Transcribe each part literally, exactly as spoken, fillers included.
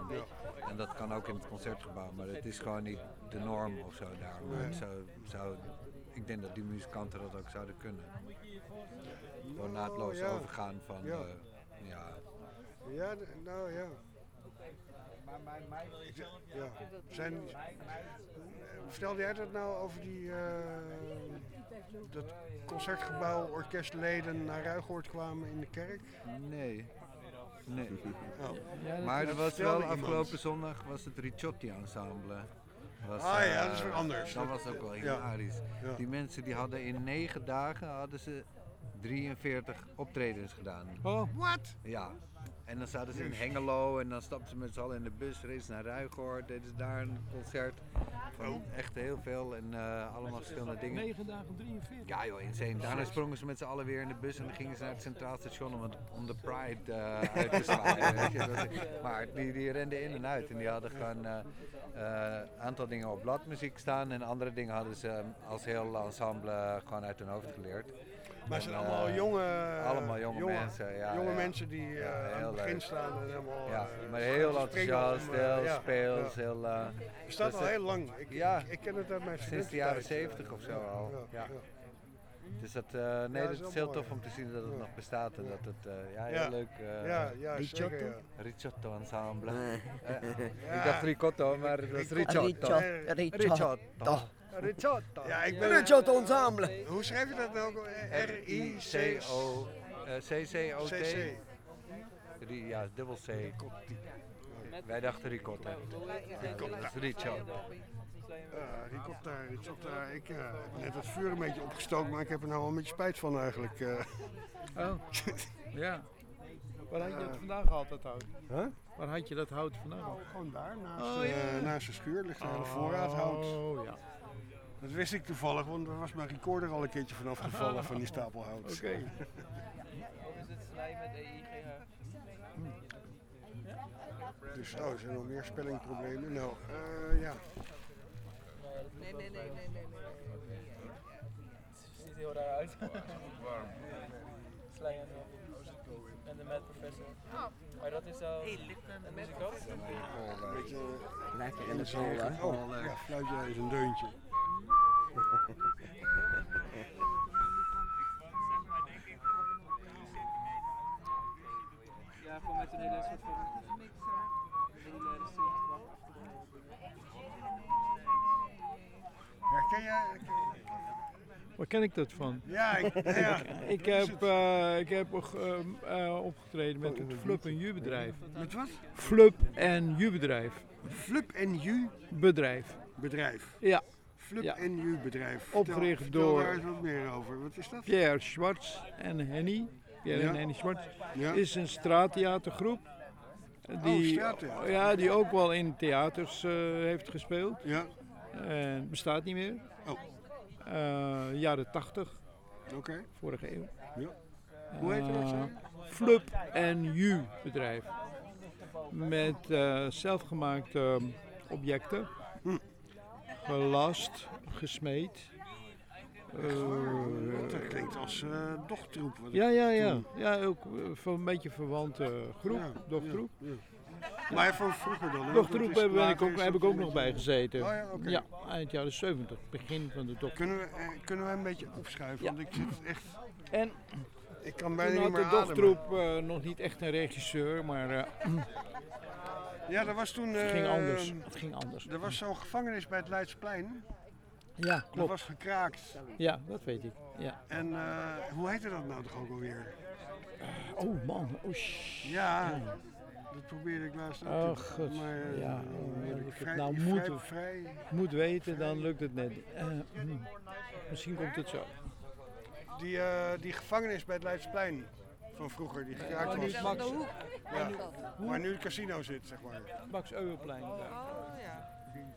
Ja. En dat kan ook in het concertgebouw, maar het is gewoon niet de norm of zo daar. Maar Nee. het zou, zou, ik denk dat die muzikanten dat ook zouden kunnen. Gewoon naadloos ja. overgaan van, Ja. uh, ja. Ja, d- nou ja. Ja. Zijn, vertelde jij dat nou over die, uh, dat concertgebouw orkestleden naar Ruigoord kwamen in de kerk? Nee. Nee. Oh. Ja, maar er dat was vertelde wel iemand. afgelopen zondag was het Ricciotti Ensemble. Was, Ah uh, ja, dat is weer anders. Dat was ook wel Ja. hilarisch. Ja. Die mensen die hadden in negen dagen hadden ze drieënveertig optredens gedaan. Oh, wat? Ja. En dan zaten ze in Hengelo en dan stapten ze met z'n allen in de bus, reden ze naar Ruigoord, deden ze daar een concert. Van echt heel veel en uh, allemaal verschillende dingen. negen dagen drieënveertig? Ja joh, insane. Daarna sprongen ze met z'n allen weer in de bus en dan gingen ze naar het Centraal Station om, het, om de Pride uh, uit te zwaaien. Weet je. Dat, maar die, die renden in en uit en die hadden gewoon een uh, uh, aantal dingen op bladmuziek staan en andere dingen hadden ze als heel ensemble gewoon uit hun hoofd geleerd. Maar het zijn En, allemaal uh, jonge, allemaal jonge, jonge mensen. Ja, jonge ja. mensen die uh, Ja, aan heel het begin leuk. staan en helemaal. Ja, uh, maar heel springen enthousiast, om, uh, heel ja, speels, ja. heel... Uh, Bestaat dus al het- heel lang. Ik, Ja. ik, ik ken het uit mijn Sinds de jaren studententijd, zeventig uh, of zo ja, al. ja, Ja. ja. Dus dat, uh, nee, dat dat is is wel heel mooi, tof ja. om te zien dat het Ja. nog bestaat en dat het, uh, ja, heel Ja. leuk. Uh, Ja, ja, zeker, Ricciotto? ja. Ricciotto Ensemble. Nee. Uh, ik dacht ricotto, maar dat is Ricciotto. Ricciotto. Ricciotto. Ricciotto. Ja, ik ben Ricciotto Ensemble. Hoe schrijf je dat nou? R I C R-I-C-O, uh, C C O T. C C. Ri- Ja, dubbel C. Wij dachten ricotta. Dat is Ricciotto. Uh, ricotta, ricotta. Ik uh, heb net het vuur een beetje opgestoken, maar ik heb er nou wel een beetje spijt van eigenlijk. Uh. Oh, ja. Waar had je dat vandaan gehaald, dat hout? Huh? Waar had je dat hout vandaan? Gewoon daar, naast, Oh, uh, ja. naast de schuur ligt er een voorraadhout. Oh, ja. Dat wist ik toevallig, want er was mijn recorder al een keertje vanaf gevallen van die stapel hout. Oké. Of is het slijm met E I G H? Dus oh, er zijn nog meer spellingproblemen. Nou, uh, ja. Nee, nee, nee, nee, nee, nee. Het ziet heel raar uit. Warm. Slijm en, en de Mad Professor. Maar dat is al een muzikant? Een beetje Lekker in de zon, hè? oh, ja, fluitje is een deuntje. Ja, gewoon met een hele soort van hele Herken jij? Waar ken ik dat van? Ja, ik, nou ja. Ik heb, uh, ik heb uh, uh, opgetreden met het Flup en Ju bedrijf. Met wat? Flup en Ju bedrijf. Flup en Ju Bedrijf. bedrijf. Ja. Flup Ja. en Ju bedrijf. Opgericht vertel, door- Vertel daar eens wat meer over. Wat is dat? Pierre Schwartz en Henny. Pierre Ja. en Henny Schwartz. Ja. Is een straattheatergroep. Die, straattheater. ja, die ook wel in theaters uh, heeft gespeeld. Ja, En bestaat niet meer. Oh. Uh, jaren tachtig, oké. vorige eeuw. Ja. Hoe heet dat? Uh, Zo? Flup en Ju bedrijf. Met uh, zelfgemaakte objecten. Hm. Gelast, gesmeed. Uh, Dat klinkt als uh, dochtroep. wat ik ja, ja, ja. toen- Ja, ook uh, van een beetje verwante groep, Ja, dochtroep. Ja, ja. Maar van vroeger dan? hè? Dochtroep Dat is heb, ben ik later ook, is heb dat ik ook een nog beetje- bij gezeten. Oh ja, oké. Ja, eind jaren zeventig, begin van de dochtroep. Kunnen we, eh, kunnen we een beetje opschuiven? Ja. Want ik zit echt... En Ik kan bijna toen niet had meer de ademen. dochtroep uh, nog niet echt een regisseur, maar uh, Ja, er was toen... het ging eh, anders. Het ging anders. Er was zo'n gevangenis bij het Leidsplein. Ja, Dat klopt. was gekraakt. Ja, dat weet ik. Ja. En uh, hoe heette dat nou toch ook alweer? Oh man, oh sh- Ja, dat probeerde ik laatst ook Oh, te- god. Maar uh, Ja, uh, als ik het vrij, nou vrij, moet- vrij, moet weten, dan lukt het net. Uh, hm. Misschien komt het zo. die, uh, die gevangenis bij het Leidsplein van vroeger, die gekraakt waar nu was. het Max, Ja, waar nu het casino zit, zeg maar. Max Euwelplein. daar. Oh ja.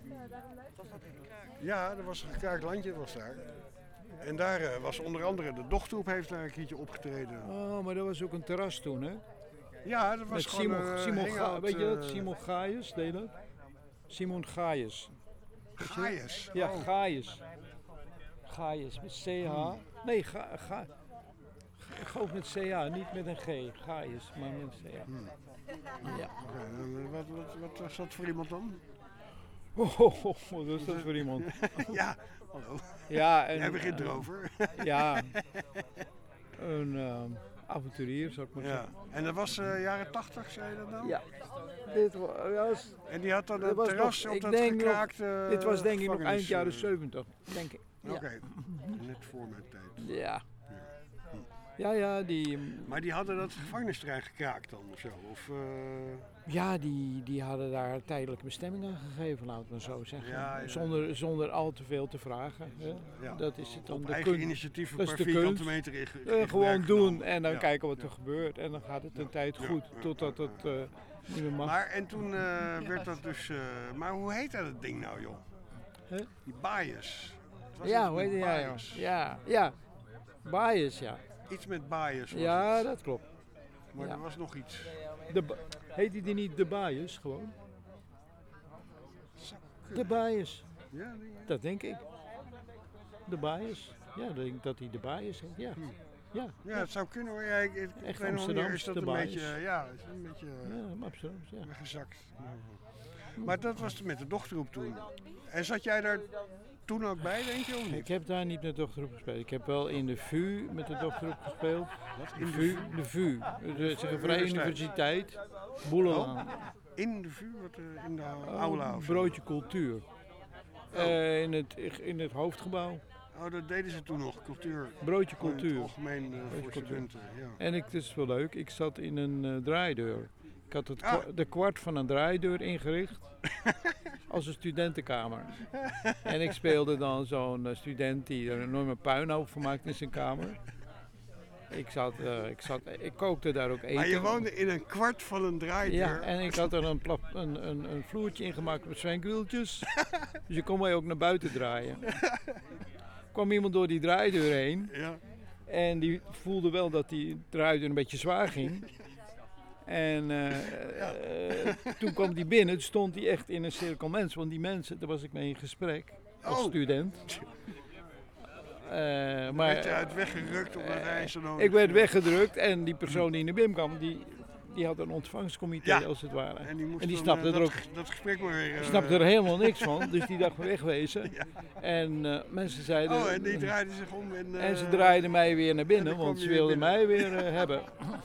Ja, er was een gekraakt landje, was daar. En daar uh, was onder andere de dochtroep heeft daar een keertje opgetreden. Oh, maar dat was ook een terras toen, hè? Ja, dat was Met gewoon Simon, uh, Simon Ga- hangout, weet je dat? uh, Simon Gaius, deed dat? Simon Gaius. Gaius. Ja, Oh, Gaius. Gaius, met C H. Nee, Ga, Ga, Goof met C A, niet met een G. Gaius, maar met een C A. Hmm. Ja. Oké, en wat, wat, wat was dat voor iemand dan? Oh, oh, oh, wat is dat voor iemand? Ja, hallo. Ja, en, Jij begint eh, erover. Ja, een uh, avonturier zou ik maar Ja. zeggen. En dat was uh, jaren tachtig, zei je dat nou? Ja, dit was... En die had dan dit een was terras nog, op ik dat denk nog, gekraakte dit was denk ik nog gevangenis, eind jaren uh, zeventig, denk ik. Ja. Oké, okay. Net voor mijn tijd. Ja. Ja, ja, die... Maar die hadden dat gevangenisterrein gekraakt dan of zo? Of, uh... Ja, die, die hadden daar tijdelijke bestemming aan gegeven, laat het maar zo zeggen. Ja, ja. Zonder, zonder al te veel te vragen. Hè. Ja. Dat is het dan. Op de eigen kun- initiatief een dat is paar de vierkante kunst. meter in, in Uh, gewoon doen genomen. en dan Ja. kijken wat Ja. er gebeurt. En dan gaat het een Ja. tijd Ja. goed, Ja. totdat Ja. het uh, niet meer mag. Maar en toen uh, werd dat dus... Uh, maar hoe heet dat het ding nou, joh? Huh? Die bias. Het was Ja, iets hoe heet met die? Ja, bias. ja, ja. Bias, ja. Iets met bias was Ja, het. dat klopt. Maar ja. er was nog iets. De ba- heet die niet de bias gewoon? De bias. Ja, die, ja. Dat denk ik. De bias. Ja, ik denk dat hij de bias heet. Ja. Hm. Ja. Ja, het zou kunnen hoor. Ja, ik, ik, ik Echt weet nog niet, Amsterdams, is dat de een bias. beetje... Ja, is een beetje uh, Ja, absoluut. Ja. weggezakt. Maar dat was met de dochtergroep toen. En zat jij daar toen ook bij, denk je, of Ik niet? heb daar niet met de dochtergroep gespeeld. Ik heb wel in de V U met de dochtergroep gespeeld. Wat? De V U, de V U. De Vrije Universiteit. Boelenlaan. In de vuur, wat, uh, in de aula of zo? Broodje cultuur. Oh. Uh, in, het, in het hoofdgebouw. Oh, dat deden ze toen nog, cultuur. Broodje Gewoon in het cultuur. algemeen uh, voor cultuur. studenten, ja. En ik, het is wel leuk, ik zat in een uh, draaideur. Ik had het Ah. kwa- de kwart van een draaideur ingericht als een studentenkamer. En ik speelde dan zo'n uh, student die er een enorme puinhoop van maakte in zijn kamer. Ik, zat, uh, ik, zat, ik kookte daar ook eten. Maar je woonde in een kwart van een draaideur. Ja, en ik had er een, plap, een, een, een vloertje in gemaakt met zwenkwieltjes. Dus je kon mij ook naar buiten draaien. Er kwam iemand door die draaideur heen. Ja. En die voelde wel dat die draaideur een beetje zwaar ging. En uh, ja. uh, toen kwam die binnen, stond hij echt in een cirkel mensen. Want die mensen, daar was ik mee in gesprek als Oh. student. Uh, maar, werd je uit weggerukt op een reis? Uh, ik werd weggedrukt en die persoon die in de B I M kwam, die, die had een ontvangstcomité Ja. als het ware. En die, moest En die dan, snapte uh, er dat, ook- dat gesprek maar weer... Ik uh, snapte er helemaal niks van, dus die dacht wegwezen. Ja. En uh, mensen zeiden... Oh, en die draaide zich om en... uh, en ze draaiden mij weer naar en binnen, dan kwam want je ze weer wilden binnen. mij weer uh, hebben.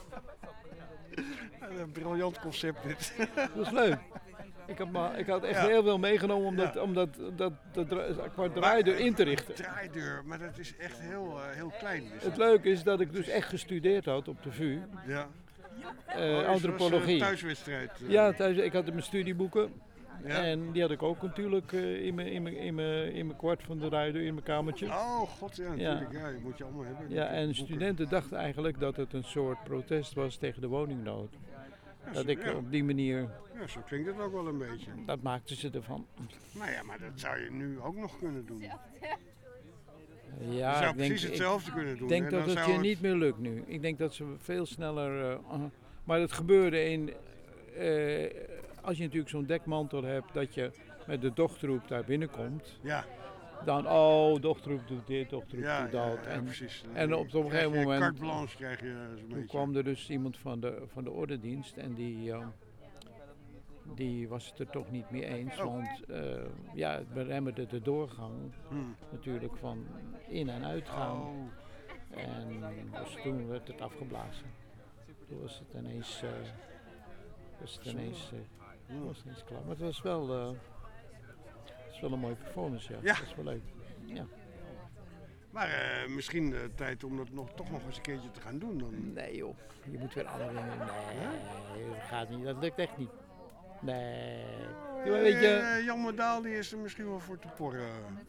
Een briljant concept dit. Dat was leuk. Ik had, maar, ik had echt Ja. heel veel meegenomen om dat, Ja. om dat, dat, dat, dra- qua draaideur in te richten. Draaideur, maar dat is echt heel, uh, heel klein. Is Het het. leuke is dat ik dus echt gestudeerd had op de V U, Ja. uh, Oh, dus het was, uh, antropologie. thuiswedstrijd. uh. Ja, thuis, ik had mijn studieboeken Ja. en die had ik ook natuurlijk uh, in mijn in mijn- in mijn- in mijn kwart van de draaideur, in mijn kamertje. Oh, god, ja, natuurlijk. Ja. die moet je allemaal hebben. Ja, en boeken. studenten dachten eigenlijk dat het een soort protest was tegen de woningnood. Ja, Dat zo, ik ja. op die manier, Ja, zo klinkt het ook wel een beetje. dat maakten ze ervan. Nou ja, maar dat zou je nu ook nog kunnen doen. Ja, je zou ik denk, precies ik hetzelfde kunnen doen. denk en dat dan het zou je niet meer lukt nu. Ik denk dat ze veel sneller... uh, uh, maar het gebeurde in... uh, als je natuurlijk zo'n dekmantel hebt, dat je met de dochterroep daar binnenkomt. Ja, Dan, oh, dochterroep doet dit, dochterroep ja, doet ja, dat. ja, en precies. en op een Krijg gegeven je moment- carte blanche krijg je zo'n toen beetje. kwam er dus iemand van de, van de ordendienst en die, uh, die was het er toch niet mee eens. Oh. Want uh, ja, het belemmerde de doorgang Hm. natuurlijk van in- en uitgaan. Oh, En dus toen werd het afgeblazen. Toen was het ineens, uh, was het ineens, uh, hm. was het ineens klaar. Maar het was wel, uh, het is wel een mooie performance, ja. Ja. Dat is wel leuk. Ja. Maar uh, misschien uh, tijd om dat nog, toch nog eens een keertje te gaan doen dan. Nee joh, je moet weer alle dingen. Nee, dat gaat niet. Dat lukt echt niet. Nee. Ja, maar weet je, Uh, Jan Modaal die is er misschien wel voor te porren.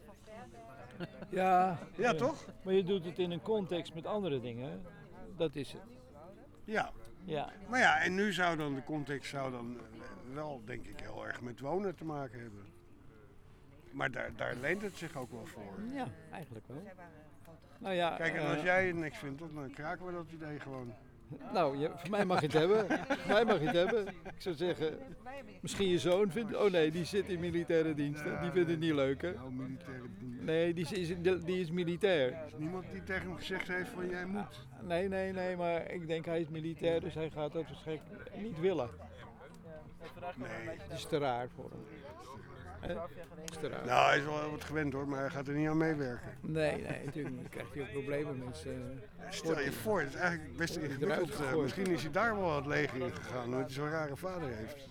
ja, Ja, toch? Maar je doet het in een context met andere dingen. Hè? Dat is het. Ja. Ja. Maar ja, en nu zou dan de context zou dan uh, wel, denk ik, heel erg met wonen te maken hebben. Maar daar, daar leent het zich ook wel voor. Ja, eigenlijk wel. Nou ja. Kijk, en uh, als jij niks vindt, dan kraken we dat idee gewoon. Nou, je, voor mij mag je het hebben. Voor mij mag je het hebben. Ik zou zeggen, misschien je zoon vindt... Oh nee, die zit in militaire dienst. hè. Die vindt het niet leuk, hè? Nou, militaire dienst. Nee, die is, die is militair. Er is niemand die tegen hem gezegd heeft van jij moet. Nee, nee, nee, maar ik denk hij is militair, dus hij gaat dat waarschijnlijk niet willen. Nee. Het is te raar voor hem. Hè? Het is te raar. Nou, hij is wel wat gewend hoor, maar hij gaat er niet aan meewerken. Nee, nee, natuurlijk niet. Dan krijgt hij ook problemen met zijn... Stel je voor, het is eigenlijk best Wordt hij ingewikkeld. eruit eh, gegooid. misschien is hij daar wel het leger in gegaan, omdat hij zo'n rare vader heeft.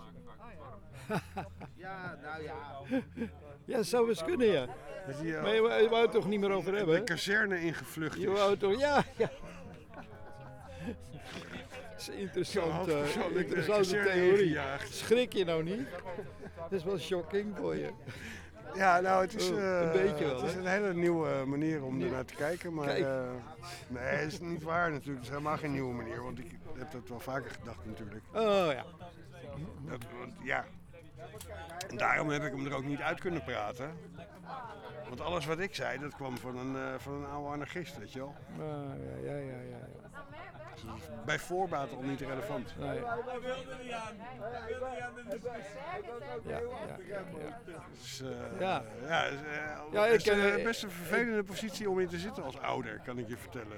Ja, nou ja. Ja, dat zou eens kunnen, ja. Dat hij eh, Maar je wou je wou het toch niet meer over de hebben? kazerne ingevlucht Je is. wou het toch... Ja, ja. Dat is een Zo'n interessant, eh, hoofdpersoonlijk de interessante kazerne theorie. ingejaagd. Schrik je nou niet? Dat is wel shocking voor je. Ja, nou, het is, Oh, eh, een beetje wel, het is hè? een hele nieuwe manier om ernaar te kijken. Maar Kijk. eh, nee, dat is niet waar natuurlijk. Het is helemaal geen nieuwe manier, want ik heb dat wel vaker gedacht natuurlijk. Oh ja. Dat, want, ja. En daarom heb ik hem er ook niet uit kunnen praten. Want alles wat ik zei, dat kwam van een, eh, van een oude anarchist, weet je wel. Ah, ja, ja, ja, ja. ja. Bij voorbaat al niet relevant. Nee. Ja, ja, ja, ja. Dus, eh, Ja. ja, het is, eh, Ja, het ik is ken- eh, best een vervelende positie om in te zitten als ouder, kan ik je vertellen.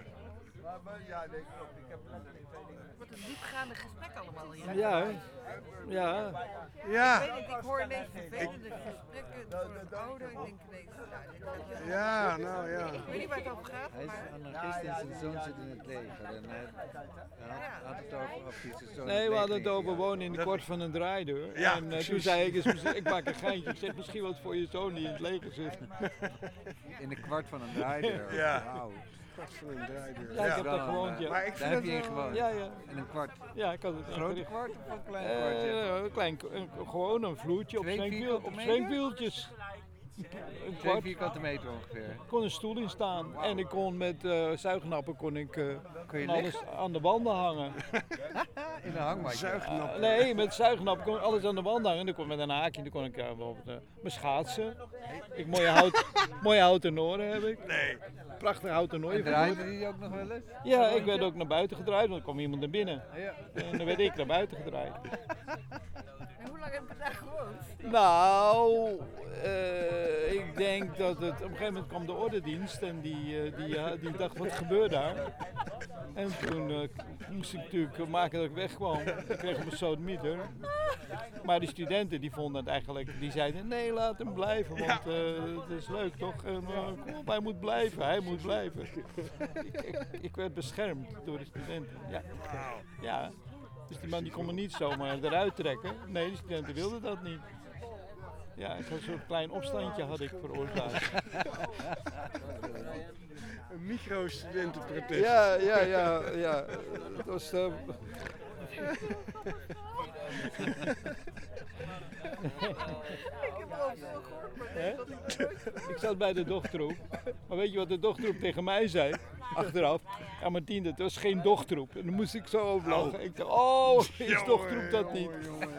Wat een diepgaande gesprek allemaal hier. Ja, hè? Ja. Ja, Ik, weet niet, ik hoor ineens vervelende gesprekken voor het ouder. Ik denk ineens, nou, dit gaat heel- ja, nou ja. Ik weet niet waar het over gaat, Hij is maar anarchist en zijn zoon zit in het leger. En hij, hij had, had het over of hij zijn zoon Nee, in we het hadden het leger over ging. wonen in de kort van een draaideur. Ja, en uh, precies. toen zei ik, eens, misschien- ik maak een geintje. Ik zeg misschien wat voor je zoon die in het leger zit. In een kwart van een draaideur. Ja. Wauw. Kwart voor een draaideur. Ja, ik heb wel dat een, gewoond, eh, ja. Maar ik Daar vind heb het je in wel- gewoond. Ja, ja. In een kwart. Ja, ik had het Grote ingericht. kwart of een klein kwartje? Eh, een klein, een- gewoon een vloertje op, Twee zwenkwiel, vierkante op meter? zwenkwieltjes. Een Twee kwart. vierkante meter ongeveer. Ik kon een stoel in staan en ik kon met eh zuignappen kon ik, eh, Kun je van alles liggen? aan de wanden hangen. In een hangmatje. Zuignap. Uh, nee, met zuignap kon ik alles aan de wand hangen. Dan kon met een haakje, dan kon ik uh, bijvoorbeeld, uh, mijn schaatsen. Ik mooie, hout, mooie houten oren heb ik. Nee. Prachtig houten En oren. draaide die ook nog wel eens? Ja, ik werd ook naar buiten gedraaid, want er kwam iemand naar binnen. Ja. En dan werd ik naar buiten gedraaid. en hoe lang heb je daar gewoond? Nou, eh, ik denk dat het... Op een gegeven moment kwam de ordendienst en die, eh, die, ja, die dacht, wat gebeurt daar? En toen eh, moest ik natuurlijk maken dat ik wegkwam. Ik kreeg een sodemieter. Maar die studenten die vonden het eigenlijk... Die zeiden, nee, laat hem blijven, want eh, het is leuk toch? En, eh, kom op, hij moet blijven, hij moet blijven. ik, ik, ik werd beschermd door de studenten, ja. Ja. Dus die man die kon me niet zomaar eruit trekken. Nee, de studenten wilden dat niet. Ja, ik had zo'n klein opstandje had ik veroorzaakt. Een micro-studentenprotest. Ja, ja, ja, ja. Het was... eh, Ik heb wel veel gehoord, maar Hè? nee, dat ik nooit... ik zat bij de dochterroep. Maar weet je wat de dochterroep tegen mij zei? Achteraf. Ja, Martien, dat was geen dochterroep. En dan moest ik zo over lachen. Ik dacht, oh, is dochterroep dat niet?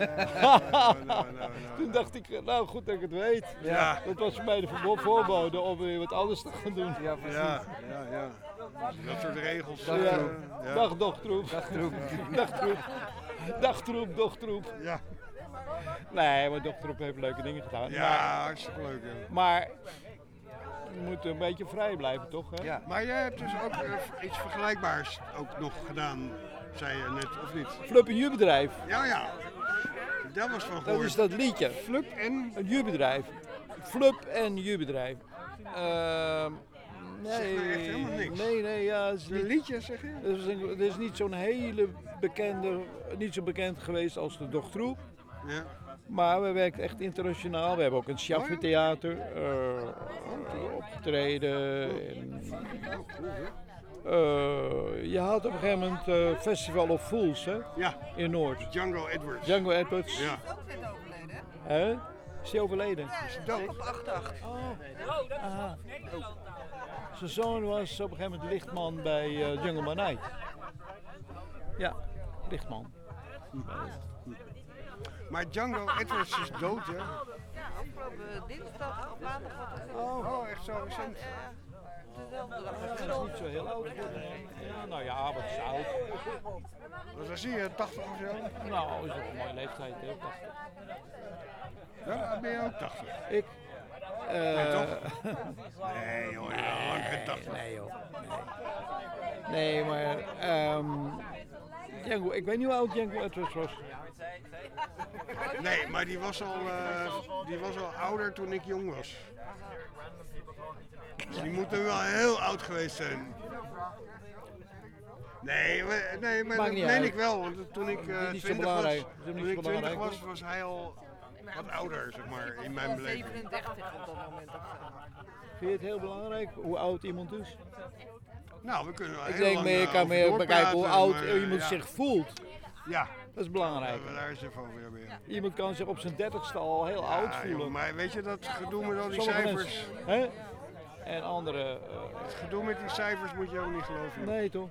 Toen dacht ik, nou goed dat ik het weet. Ja. Dat was voor mij de verbo- voorbode om weer wat anders te gaan doen. Ja, precies. Ja, ja, ja. Dat soort regels. Ja. eh, ja. Dag dochterroep. Dagtroep. Dagtroep. Dagtroep, dochterroep. Ja. Nee, maar dochterroep heeft leuke dingen gedaan. Maar, Ja, hartstikke leuk. Ja. maar je moet een beetje vrij blijven, toch? Hè? Ja. Maar jij hebt dus ook eh, iets vergelijkbaars ook nog gedaan, zei je net, of niet? Flup een huurbedrijf. Ja, ja. Daar was van Dat gehoord. is dat liedje. Flup en... Een huurbedrijf. Flup en huurbedrijf. Ehm Zegt nee, mij echt helemaal niks. nee, nee, ja, het is Een niet, liedje, zeg je? het is, een- het is niet zo'n hele bekende, niet zo bekend geweest als de dochterroep. Ja. Maar we werken echt internationaal. We hebben ook een Schaffer Theater eh, opgetreden. En, eh, je had op een gegeven moment eh, Festival of Fools hè, Ja, in Noord. Django Edwards. Django Edwards. Ja. Ook net overleden, hè? Hè? Is hij overleden? Ja, ook op acht acht. Oh, aha. Zijn zoon was op een gegeven moment lichtman bij eh, Jungle Man Night. Ja, lichtman. Maar Django Edwards is dood, hè? Ja, afgelopen dinsdag of maandag wat is het? Oh, echt zo recent. Eh, dezelfde dag. Hij is niet zo heel oud geworden. hè? nou ja, wat is oud. Wat was hij, tachtig of zo? Nou, is ook een mooie leeftijd, hè, tachtig. Ja, ben je ook tachtig? Ik? Uh, nee, toch? Nee, joh, je bent lang geen tachtig. Nee, joh. Nee, nee maar... Um, Django, ik weet niet hoe oud Django Edwards was. Nee, maar die was al, uh, die was al ouder toen ik jong was. Dus die moet er wel heel oud geweest zijn. Nee, maar, nee, maar dat meen ik wel. Want toen ik uh, twintig was, toen ik twintig was, was hij al wat ouder, zeg maar, in mijn beleving. zevenendertig op dat moment of zo. Vind je het heel belangrijk hoe oud iemand is? Nou, we kunnen wel Ik heel denk lang, meer, je uh, kan meer bekijken hoe oud maar, iemand ja. zich voelt. Ja. Dat is belangrijk. Ja, daar is even over hebben, ja. Iemand kan zich op zijn dertigste al heel ja, oud voelen. Joh, maar weet je dat gedoe met al die Sommige cijfers? Mensen, hè? En andere... Uh, het gedoe met die cijfers moet je ook niet geloven. Nee, toch?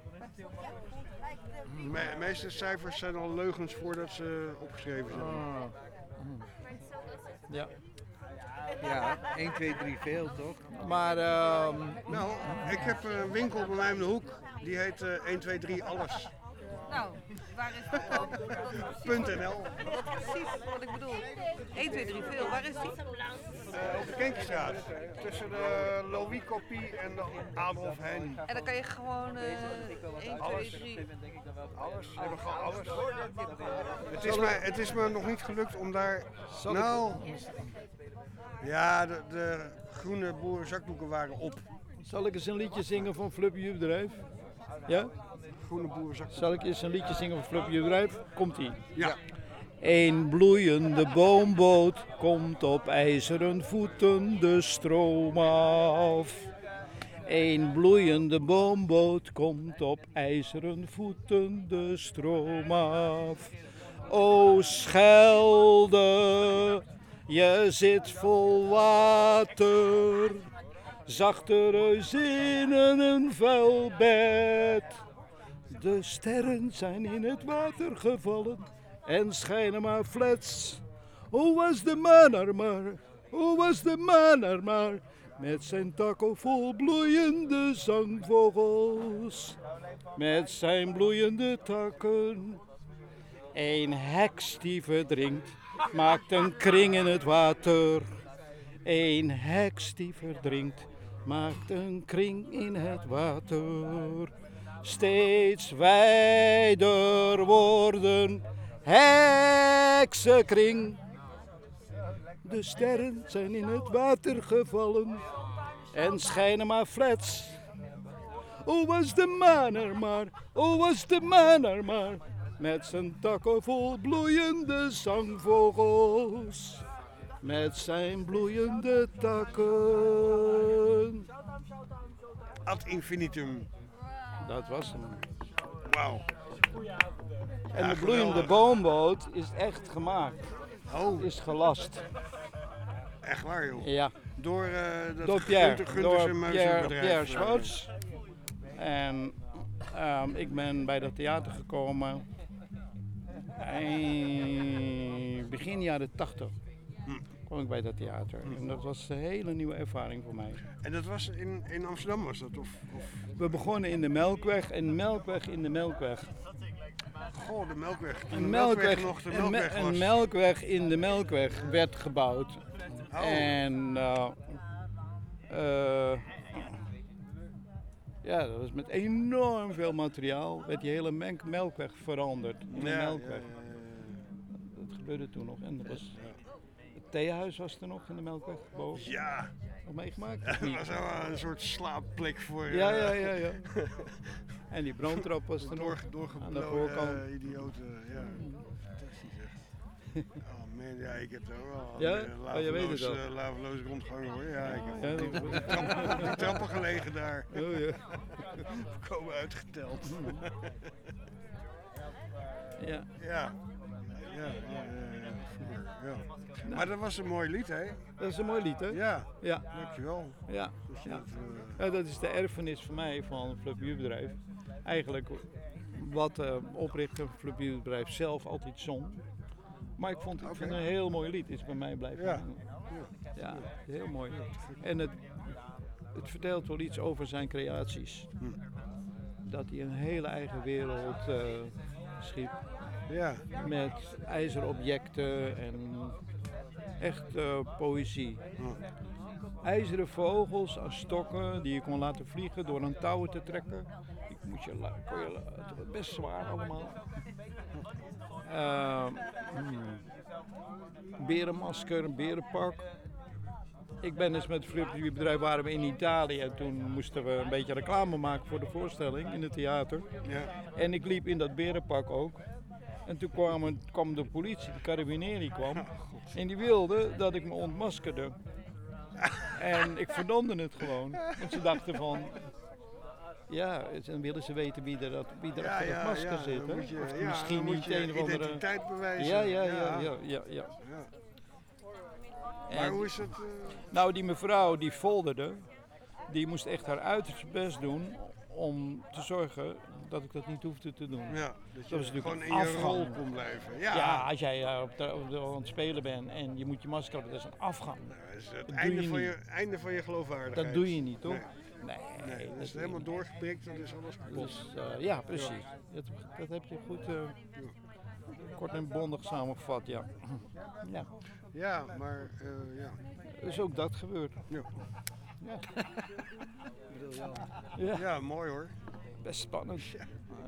De me meeste cijfers zijn al leugens voordat ze opgeschreven zijn. Ah. Hmm. Ja. Ja, één, twee, drie veel toch? Maar, uh, nou, ik heb een winkel bij mij om de hoek, die heet uh, één, twee, drie alles. Nou, waar is dat dan? Punt N L. Wat precies wat ik bedoel. één, twee, drie veel, waar is die? Uh, op de Kenkenstraat, tussen de Louis Kopie en de Adolf Heijn. En dan kan je gewoon uh, één, twee, drie... Alles, we hebben gewoon alles. Het is, mij, het is me nog niet gelukt om daar... Zal nou, ja, de, de groene boerenzakdoeken waren op. Zal ik eens een liedje zingen van Fluppy Jubedrijf? Ja? Groene boerenzakdoeken. Zal ik eens een liedje zingen van Fluppy Jubedrijf? Komt-ie. Ja. Een bloeiende boomboot komt op ijzeren voeten de stroom af. Een bloeiende boomboot komt op ijzeren voeten de stroom af. O Schelde, je zit vol water, zachte reuzinnen een vuil bed. De sterren zijn in het water gevallen en schijnen maar flats. Hoe was de maan er maar, hoe was de maan er maar, met zijn takken vol bloeiende zangvogels. Met zijn bloeiende takken. Een heks die verdrinkt, maakt een kring in het water. Een heks die verdrinkt, maakt een kring in het water. Steeds wijder worden heksenkring. De sterren zijn in het water gevallen en schijnen maar flats. O was de maan er maar, o was de maan er maar, met zijn takken vol bloeiende zangvogels. Met zijn bloeiende takken. Ad infinitum. Dat was hem. Wauw. En Ja, de bloeiende geweldig. boomboot is echt gemaakt. Oh, Is gelast. echt waar joh. Ja. Door uh, dat Door Pierre, Gunther- Gunters door en Pierre, Meuzenbedrijf. Pierre uh, Schwartz. En um, ik ben bij dat theater gekomen eind, begin jaren tachtig. Hm. Kwam ik bij dat theater. En dat was een hele nieuwe ervaring voor mij. En dat was in, in Amsterdam was dat? Of, of... We begonnen in de Melkweg en Melkweg in de Melkweg. Goh, de Melkweg. Toen de Een Melkweg melkweg, nog de een, me- Melkweg was. een melkweg in de Melkweg werd gebouwd. Oh. En uh, uh, ja, dat was met enorm veel materiaal. Werd die hele men- melkweg veranderd. In de Ja, melkweg. ja, ja, Dat gebeurde toen nog. En dat was, ja. het theehuis was er nog in de melkweg boven. Ja, Nog meegemaakt? dat Of niet? was wel een soort slaapplek voor Ja, uh, ja, ja, ja. En die brandtrap was er nog. door, Aan de doorgebloede voorkant. uh, idioten. Ja. Fantastisch echt. Oh man, ja, ik heb er ook wel Ja? een Oh, je weet het laveloos, wel. uh, laveloos rondgangen hoor. Ja, ik heb Ja, op die, dat- op die trappen, op die trappen gelegen daar. Oh, ja. Komen uitgeteld. Ja. Ja. Ja, ja, ja, ja, vroeger, ja. Maar dat was een mooi lied, hè? Dat is een mooi lied, hè? Ja, Ja. dankjewel. Ja. Dat je Ja. dat, uh, Ja, dat is de erfenis van mij van het Flubierbedrijf. Eigenlijk wat de oprichter van het Flubierbedrijf zelf altijd zong. Maar ik vond, ik vind het een heel mooi lied. Het is bij mij blijven Ja. hangen. Ja, heel mooi. En het, het vertelt wel iets over zijn creaties. Hm. dat hij een hele eigen wereld uh, schiep. Ja. Met ijzerobjecten en echt uh, poëzie. Oh. IJzeren vogels aan stokken die je kon laten vliegen door een touw te trekken. Die moest je, kon je, het was best zwaar allemaal. Uh, hmm. Berenmasker, een berenpak. Ik ben eens met het bedrijf waren we in Italië en toen moesten we een beetje reclame maken voor de voorstelling in het theater. Ja. En ik liep in dat berenpak ook. En toen kwam, kwam de politie, de carabinieri kwam. En die wilde dat ik me ontmaskerde. En ik verdomde het gewoon. Want ze dachten van... Ja, dan willen ze weten wie er, dat, wie er ja, achter ja, het masker ja, zit. Hè? Je, of ja, misschien niet een of andere... identiteit bewijzen. Ja, ja, ja. ja. ja, ja, ja. ja. En, maar hoe is het? Uh... Nou, die mevrouw die folderde, die moest echt haar uiterste best doen om te zorgen dat ik dat niet hoefde te doen. Ja, dat je dat was natuurlijk gewoon in afgang. je rol kon blijven. Ja, ja als jij uh, op de, op de, aan het spelen bent en je moet je masker hebben, dat is een afgang. Nou, dat is het dat einde, je van je, einde van je geloofwaardigheid. Dat doe je niet, toch? Nee, nee, nee dat is dat helemaal doorgeprikt, dan is alles kapot. Dus, uh, ja, precies. Ja. Dat, dat heb je goed uh, kort en bondig samengevat, ja. ja. Ja, maar uh, ja. Dus ook dat gebeurt. Ja. Ja. ja. ja, mooi hoor. Best spannend. Ja.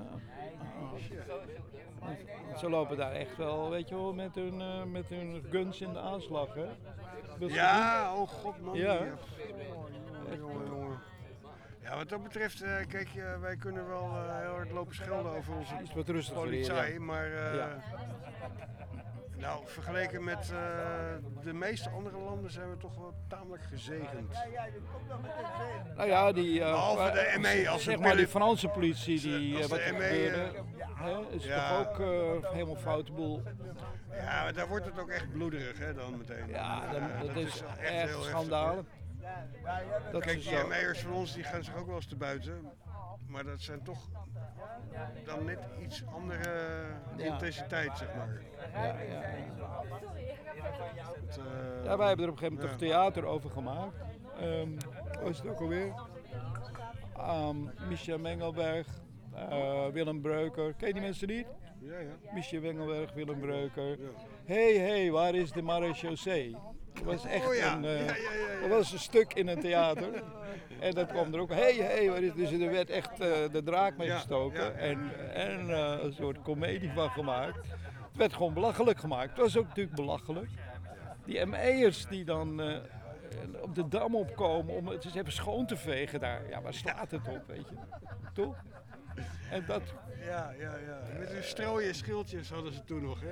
Uh, ze lopen daar echt wel, weet je wel, met hun, uh, met hun guns in de aanslag, hè? Dat ja, oh god man. Ja. Ja. Oh, jongen, jongen. Ja, wat dat betreft, uh, kijk, uh, wij kunnen wel uh, heel hard lopen schelden over onze wat politie, ja. maar uh, ja. nou, vergeleken met uh, de meeste andere landen zijn we toch wel tamelijk gezegend. Nou ja, die... Uh, Behalve de M E als zeg maar die Franse politie, die als uh, wat de er M E, gebeurde, uh, is ja. toch ook uh, helemaal foute boel. Ja, maar daar wordt het ook echt bloederig, hè, dan meteen. Ja, dan, uh, dat, dat is, is echt, echt heel schandalig. Dat Kijk, die M E'ers van ons die gaan zich ook wel eens te buiten. Maar dat zijn toch dan net iets andere ja. intensiteit, zeg maar. Ja, ja, ja. Het, uh, ja, wij hebben er op een gegeven moment ja. toch theater over gemaakt. Um, wat is het ook alweer? Um, Michel Mengelberg, uh, Willem Breuker. Ken je die mensen niet? Ja, ja. Michel Mengelberg, Willem Breuker. Ja. Hé, hey, hey, waar is de marechaussee? Dat was echt oh, ja. een, uh, ja, ja, ja, ja. dat was een stuk in een theater. En dat kwam er ook, hé, hey, hey, waar is, dus er werd echt uh, de draak mee gestoken. Ja, ja. En, en uh, een soort komedie van gemaakt. Het werd gewoon belachelijk gemaakt. Het was ook natuurlijk belachelijk. Die M E'ers die dan uh, op de Dam opkomen om het eens even schoon te vegen daar. Ja, waar slaat het op, weet je? Toch? En dat... Ja, ja, ja. Met hun strooien schildjes hadden ze toen nog, hè?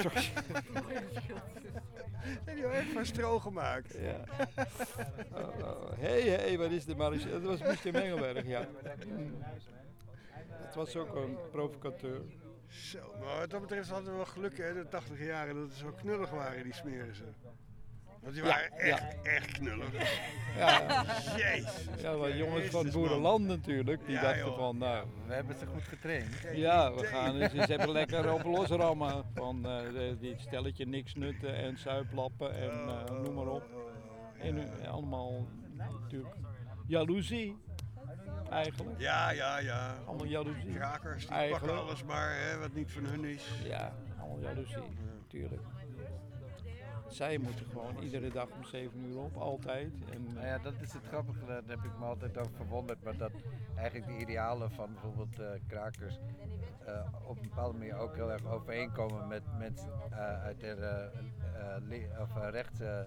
En die hadden echt van stro gemaakt. Ja. Oh, oh. Hé, hé, wat is de marge? Dat was Michel Mengelberg, ja. Mm. Dat was ook een provocateur. Zo, maar wat dat betreft hadden we wel geluk, hè, de tachtig jaren, dat ze zo knullig waren, die smeren ze. Want die waren ja, echt, ja. echt knullig. Ja, jezus. Ja, wat jongens van het boerenland natuurlijk, die ja, dachten joh. van, nou... We hebben ze goed getraind. Ja, we gaan eens eens even lekker op losrammen van uh, de, die stelletje niks nutten en zuiplappen en uh, noem maar op. En uh, allemaal natuurlijk jaloezie, eigenlijk. Ja, ja, ja. Allemaal jaloezie. Krakers, die eigenlijk. pakken alles maar, hè, wat niet van hun is. Ja, allemaal jaloezie, natuurlijk. Ja. Zij moeten gewoon iedere dag om zeven uur op, altijd. En, nou ja, dat is het grappige, daar heb ik me altijd over verwonderd. Maar dat eigenlijk de idealen van bijvoorbeeld uh, krakers uh, op een bepaalde manier ook heel erg overeenkomen met mensen uh, uit de uh, uh, of, uh, rechtse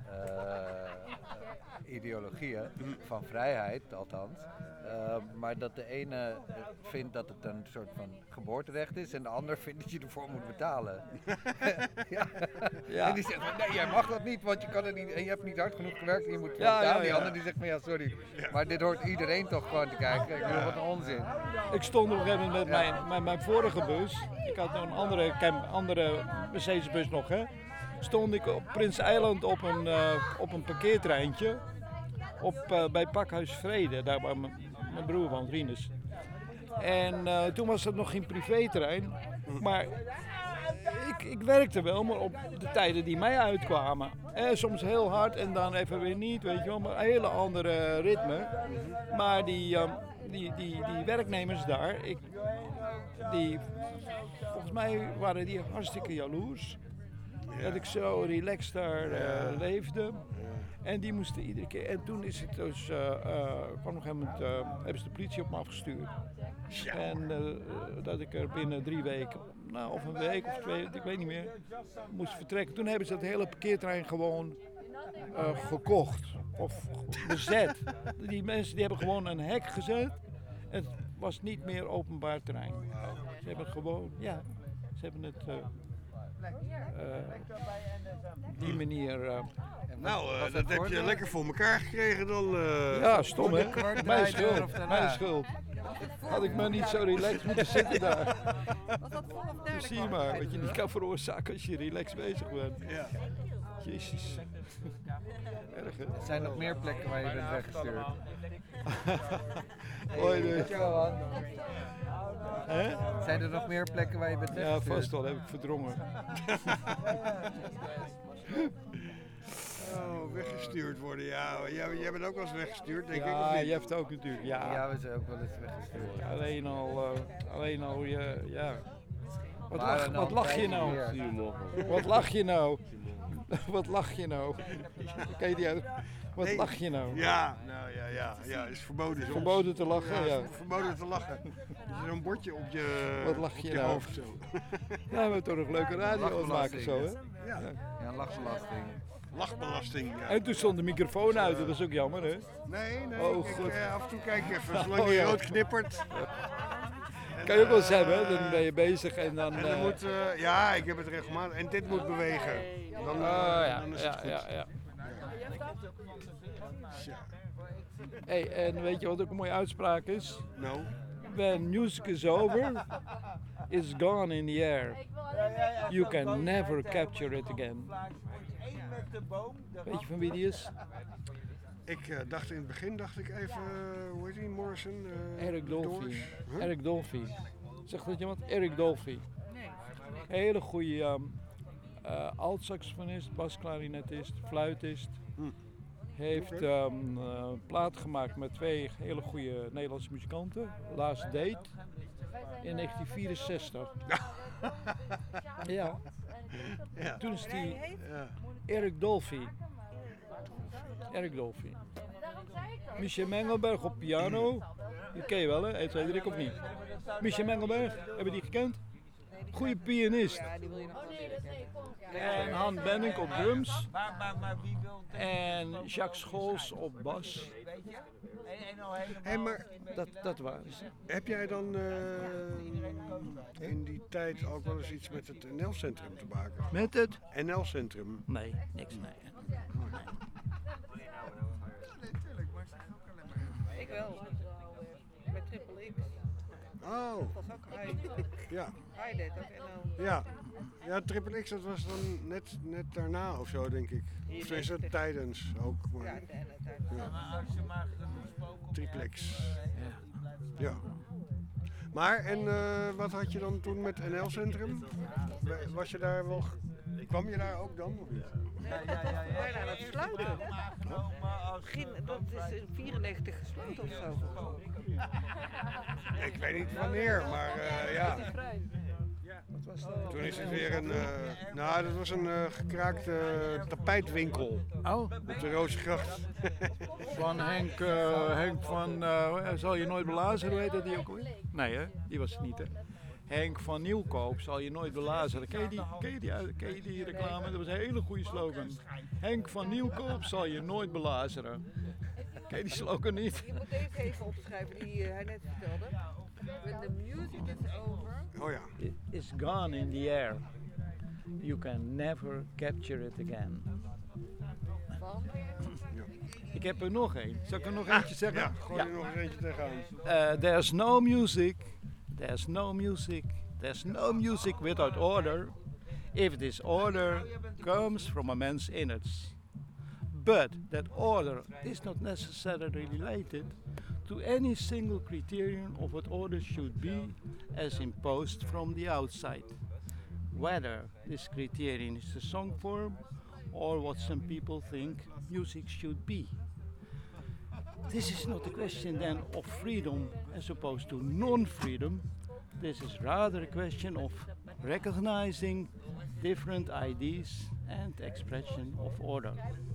uh, ideologieën, van vrijheid althans. Uh, maar dat de ene vindt dat het een soort van geboorterecht is en de ander vindt dat je ervoor moet betalen. ja. Ja. En die zegt van nee, jij mag dat niet, want je kan het niet en je hebt niet hard genoeg gewerkt en je moet ja, betalen. Ja, die ja. ander die zegt van ja, sorry, ja. maar dit hoort iedereen toch gewoon te kijken. Ik bedoel, wat een onzin. Ik stond op een gegeven moment met ja. mijn, mijn, mijn vorige bus, ik had een andere, andere Mercedes-bus nog, hè. Stond ik op Prins Eiland op een, uh, op een parkeertreintje op, uh, bij Pakhuis Vrede, daar waar mijn, mijn broer woont, Rinus. En uh, toen was het nog geen privéterrein, maar ik ik, ik werkte wel, maar op de tijden die mij uitkwamen. Eh, soms heel hard en dan even weer niet, weet je wel. Maar een hele andere ritme. Maar die, um, die, die, die werknemers daar, ik, die, volgens mij waren die hartstikke jaloers. Ja. Dat ik zo relaxed daar uh, leefde. En die moesten iedere keer. En toen is het dus, uh, uh, kwam nog helemaal, uh, hebben ze de politie op me afgestuurd. Ja. En uh, dat ik er binnen drie weken, nou of een week of twee, ik weet niet meer, moest vertrekken. Toen hebben ze het hele parkeerterrein gewoon uh, gekocht of bezet. Die mensen die hebben gewoon een hek gezet. Het was niet meer openbaar terrein. Ze hebben gewoon, ja, ze hebben het uh, uh, op die manier. Uh, Nou, uh, dat heb je lekker voor elkaar gekregen dan. Uh, ja, stom hè? kwart Mijn draaien of schuld, daarna? mijn schuld. Had ik maar niet zo relaxed moeten zitten daar. Was dat voor of derde Zie je maar, wat je niet kan veroorzaken als je relaxed bezig bent. Ja. Jezus. Erg hè? Er zijn nog meer plekken waar je bent weggestuurd. Hoi, Hey, dus. Johan. Hè? Zijn er nog meer plekken waar je bent Ja, weggestuurd? vast wel, heb ik verdrongen. Oh, weggestuurd worden, ja. Jij, jij bent ook wel eens weggestuurd, denk ik. Ja, of niet? je hebt ook natuurlijk, ja. Ja, we zijn ook wel eens weggestuurd. Alleen al, uh, alleen al, je, ja. Wat Maar lach, dan wat lach je altijd nou? weer. Wat lach je nou? Wat lach je nou? Ken je die uit? Wat Nee. lach je nou? Ja, nou ja, ja, ja, is verboden. soms. Verboden te lachen, ja. is verboden te lachen. Dat je zo'n bordje op je, Wat lach op je je nou? hoofd zo. Ja, we hebben toch nog leuke radio aan het maken zo, hè? Ja, Ja, lachbelasting. lachbelasting. Ja. En toen stond de microfoon uit, dat was ook jammer, hè? Nee, nee, Oh, ik, goed. eh, af en toe kijk ik even, zolang Oh, je ja. rood knippert. Kan je ook wel eens hebben, hè? Dan ben je bezig en dan... En dan eh, moet, eh, ja, ik heb het regelmatig. En dit moet bewegen. Dan, Oh eh, ja, dan is het ja, goed. ja, ja. Ja. Hey, en weet je wat ook een mooie uitspraak is? Nou, When music is over, it's gone in the air. You can never capture it again. Weet je van wie die is? ik uh, dacht in het begin, dacht ik even, uh, hoe heet die, Morrison? Uh, Eric Dolphy. Doors? Huh? Eric Dolphy. Zegt dat iemand? Eric Dolphy. Nee. Hele goede um, uh, alt-saxofonist, basklarinetist, fluitist. Hm. Heeft Oké. um, uh, een plaat gemaakt met twee hele goede Nederlandse muzikanten. Last Date in negentien vierenzestig. Ja, Ja. toen is die Ja. Eric Dolphy. Eric Dolphy. Michel Mengelberg op piano. Die ken je wel hè, een, twee, drie of niet? Michel Mengelberg, hebben die gekend? Goede pianist. Ja, die wil je nog wel leren kennen. En Han Benning op drums. En Jacques Scholz op bas. Hey, maar Dat, dat waren ze. heb jij dan uh, in die tijd ook wel eens iets met het N L-centrum te maken? Met het? N L-centrum? Nee, niks nee. Ik wel. Met Triple X. Oh, Dat was ook hij. ja. Hij deed ook N L. Ja, ja, Triple X dat was dan net, net daarna of zo, denk ik. Of is het tijdens ook? Ja, Maar, de hele tijd. ja. Triple X. Ja. Maar, en uh, wat had je dan toen met N L-centrum? Was je daar wel... Kwam je daar ook dan? Of niet? Bijna aan het sluiten. Begin, dat is in vierennegentig gesloten of zo. Ik weet niet wanneer, maar uh, ja. Wat was dat? Toen is het weer een... Uh, nou, dat was een uh, gekraakte tapijtwinkel Oh, op de Rozengracht. van Henk, uh, Henk van, uh, zal je nooit belazeren, hoe heet dat die ook alweer? Nee hè, die was het niet hè. Henk van Nieuwkoop, zal je nooit belazeren. Ken je die, ken je die, ken je die reclame? Dat was een hele goede slogan. Henk van Nieuwkoop zal je nooit belazeren. Ken je die slogan niet? Je moet deze even opschrijven die uh, hij net vertelde. When the music is over. Oh ja. It is gone in the air. You can never capture it again. Van? Ik heb er nog één. Zal ik er nog eentje zeggen? Ja, gooi er nog eens eentje tegenaan. Uh, there's no music. There's no music. There's no music without order. If this order comes from a man's innards. But that order is not necessarily related to any single criterion of what order should be as imposed from the outside. whether this criterion is a song form or what some people think music should be. This is not a question then of freedom as opposed to non-freedom. This is rather a question of recognizing different ideas and expression of order.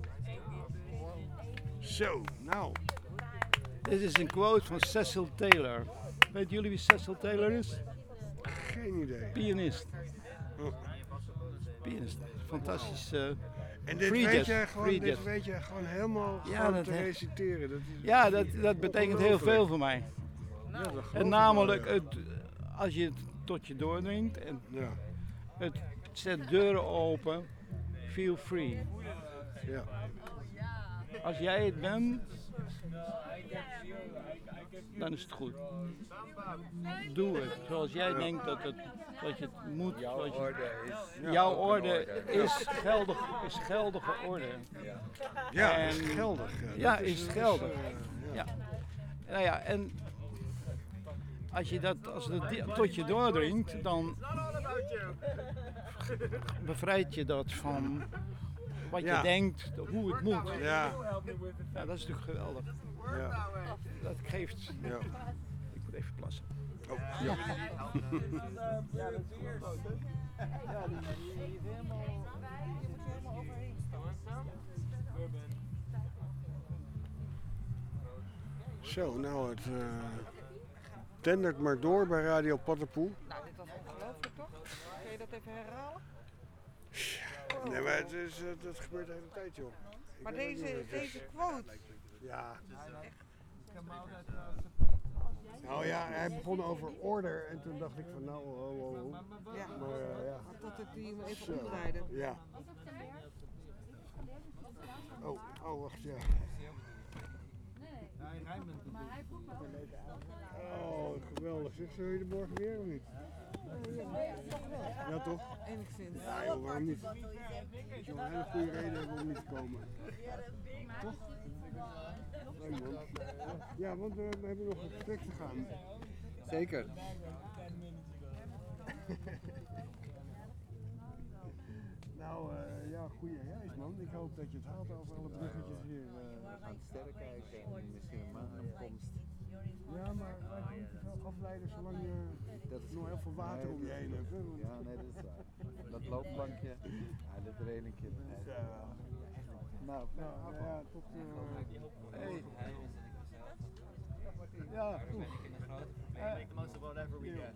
Zo, nou. Dit is een quote van Cecil Taylor. Weet jullie wie Cecil Taylor is? Geen idee. Pianist. Oh. Pianist. Fantastisch. Uh, En dit free weet, jazz, jij gewoon, free dit jazz. weet jij gewoon helemaal Ja, gewoon dat te he- reciteren. Dat is Ja, dat, dat betekent heel veel voor mij. Ja, dat geloof En ik namelijk, wel, ja. het, als je het tot je doordringt en Ja. het zet deuren open, feel free. Ja. Als jij het bent, dan is het goed. Doe het zoals jij Ja. denkt dat, het, dat je het moet. Jouw zoals je- orde is... Jouw ook een orde is, geldig, is geldige orde. Ja. Ja, En- is geldig. Ja, Ja, dat is dat geldig. eh, Ja. Nou ja, en als je dat als het di- tot je doordringt, dan bevrijd je dat van wat Ja. je denkt, hoe het moet. Ja, Ja, dat is natuurlijk geweldig. ja, Dat geeft. ja. Ik moet even plassen. Oh, ja. Zo, nou het uh, dendert maar door bij Radio Paddepoel. Nou, dit was ongelooflijk toch? Kun je dat even herhalen? Nee, maar het is, uh, dat gebeurt de hele tijd, joh. Ik Maar weet ook deze, niet wat het is. deze quote, Ja. Nou ja, hij begon over order en toen dacht ik van nou, oh, oh, oh. ja, Maar uh, ja. dat het die hem even Zo. omdraaide. Ja. Oh, oh, wacht, ja. Oh, geweldig. Zeg, zul je de morgen weer of niet? Ja, toch? Enigszins. Ja, joh, waarom niet? Je zou een hele goede reden hebben om niet te komen. Toch? Leuk, man. Ja, want uh, we hebben nog een gesprek te gaan. Zeker. Nou, uh, ja, goede reis, man. Ik hoop dat je het haalt over alle bruggetjes hier. Uh. We gaan sterren kijken en misschien een maandomkomst. Ja, maar wij kunnen niet te veel afleiden zolang je Dat is nog heel veel water nee, om je dat is heen goed. hebt. Hè? Want- Ja, nee, dat is waar. Dat loopplankje, ja, dat relingje. Nee. Ja. Nou, Nou, nou ja, tot... Uh, Hey. Ja, goed. Make the most of whatever we get.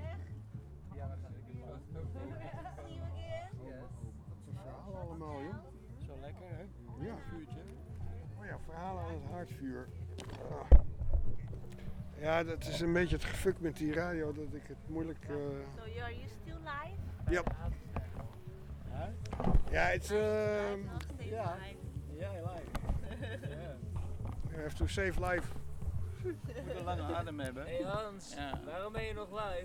Wat een verhaal allemaal, joh. Zo lekker, hè? Ja. Vuurtje. Oh ja, verhalen aan het haardvuur. Ah. Ja, dat is een beetje het gefuk met die radio dat ik het moeilijk... Uh... So you- are you still live? Ja. Ja, het is... Uh, Yeah. Ja, live. you have to save life. Je moet een lange adem hebben. Hey Hans, Ja. waarom ben je nog live?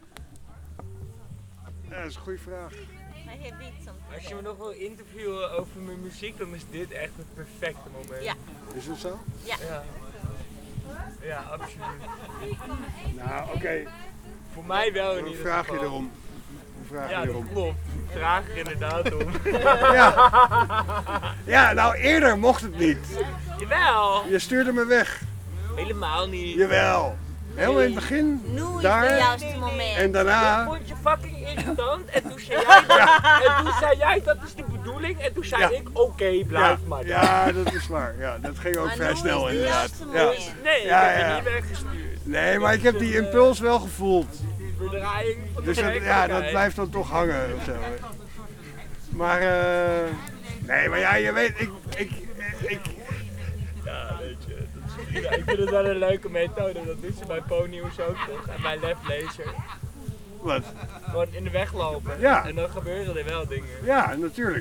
Ja, dat is een goede vraag. I have did something. Als je me nog wil interviewen over mijn muziek, dan is dit echt het perfecte moment. Ja. Is het zo? Ja, ja absoluut. Nou, oké. Voor mij wel in Dan ieder vraag je geval. erom. Dan vraag Ja, je dat erom. klopt. Ik vraag er inderdaad om. Ja. Ja, nou eerder mocht het niet. Jawel! Je stuurde me weg. Helemaal niet. Jawel. Helemaal in het begin. Nu is Daar. het juiste moment. En daarna. Ik vond je fucking irritant en toen zei jij dat, en toen zei jij dat is de bedoeling en toen zei Ja. ik oké, blijf Ja, maar. ja, dat is waar. Ja, dat ging ook Maar vrij nu snel is het inderdaad. juiste Ja. moment. Nee, ik Ja, heb ja. je niet weggestuurd. Nee, maar ik heb die impuls wel gevoeld. Verdraaiing van de Dus dat, ja, dat werkelijkheid. blijft dan toch hangen of zo. Maar, eh. nee, maar ja, je weet, ik. ik, ik Ja, weet je. Dat is prima. Ik vind het wel een leuke methode. Dat doen ze bij Ponyhoes ook toch? En bij Left Laser. wat? Gewoon in de weg lopen. Ja. En dan gebeuren er wel dingen. Ja, natuurlijk.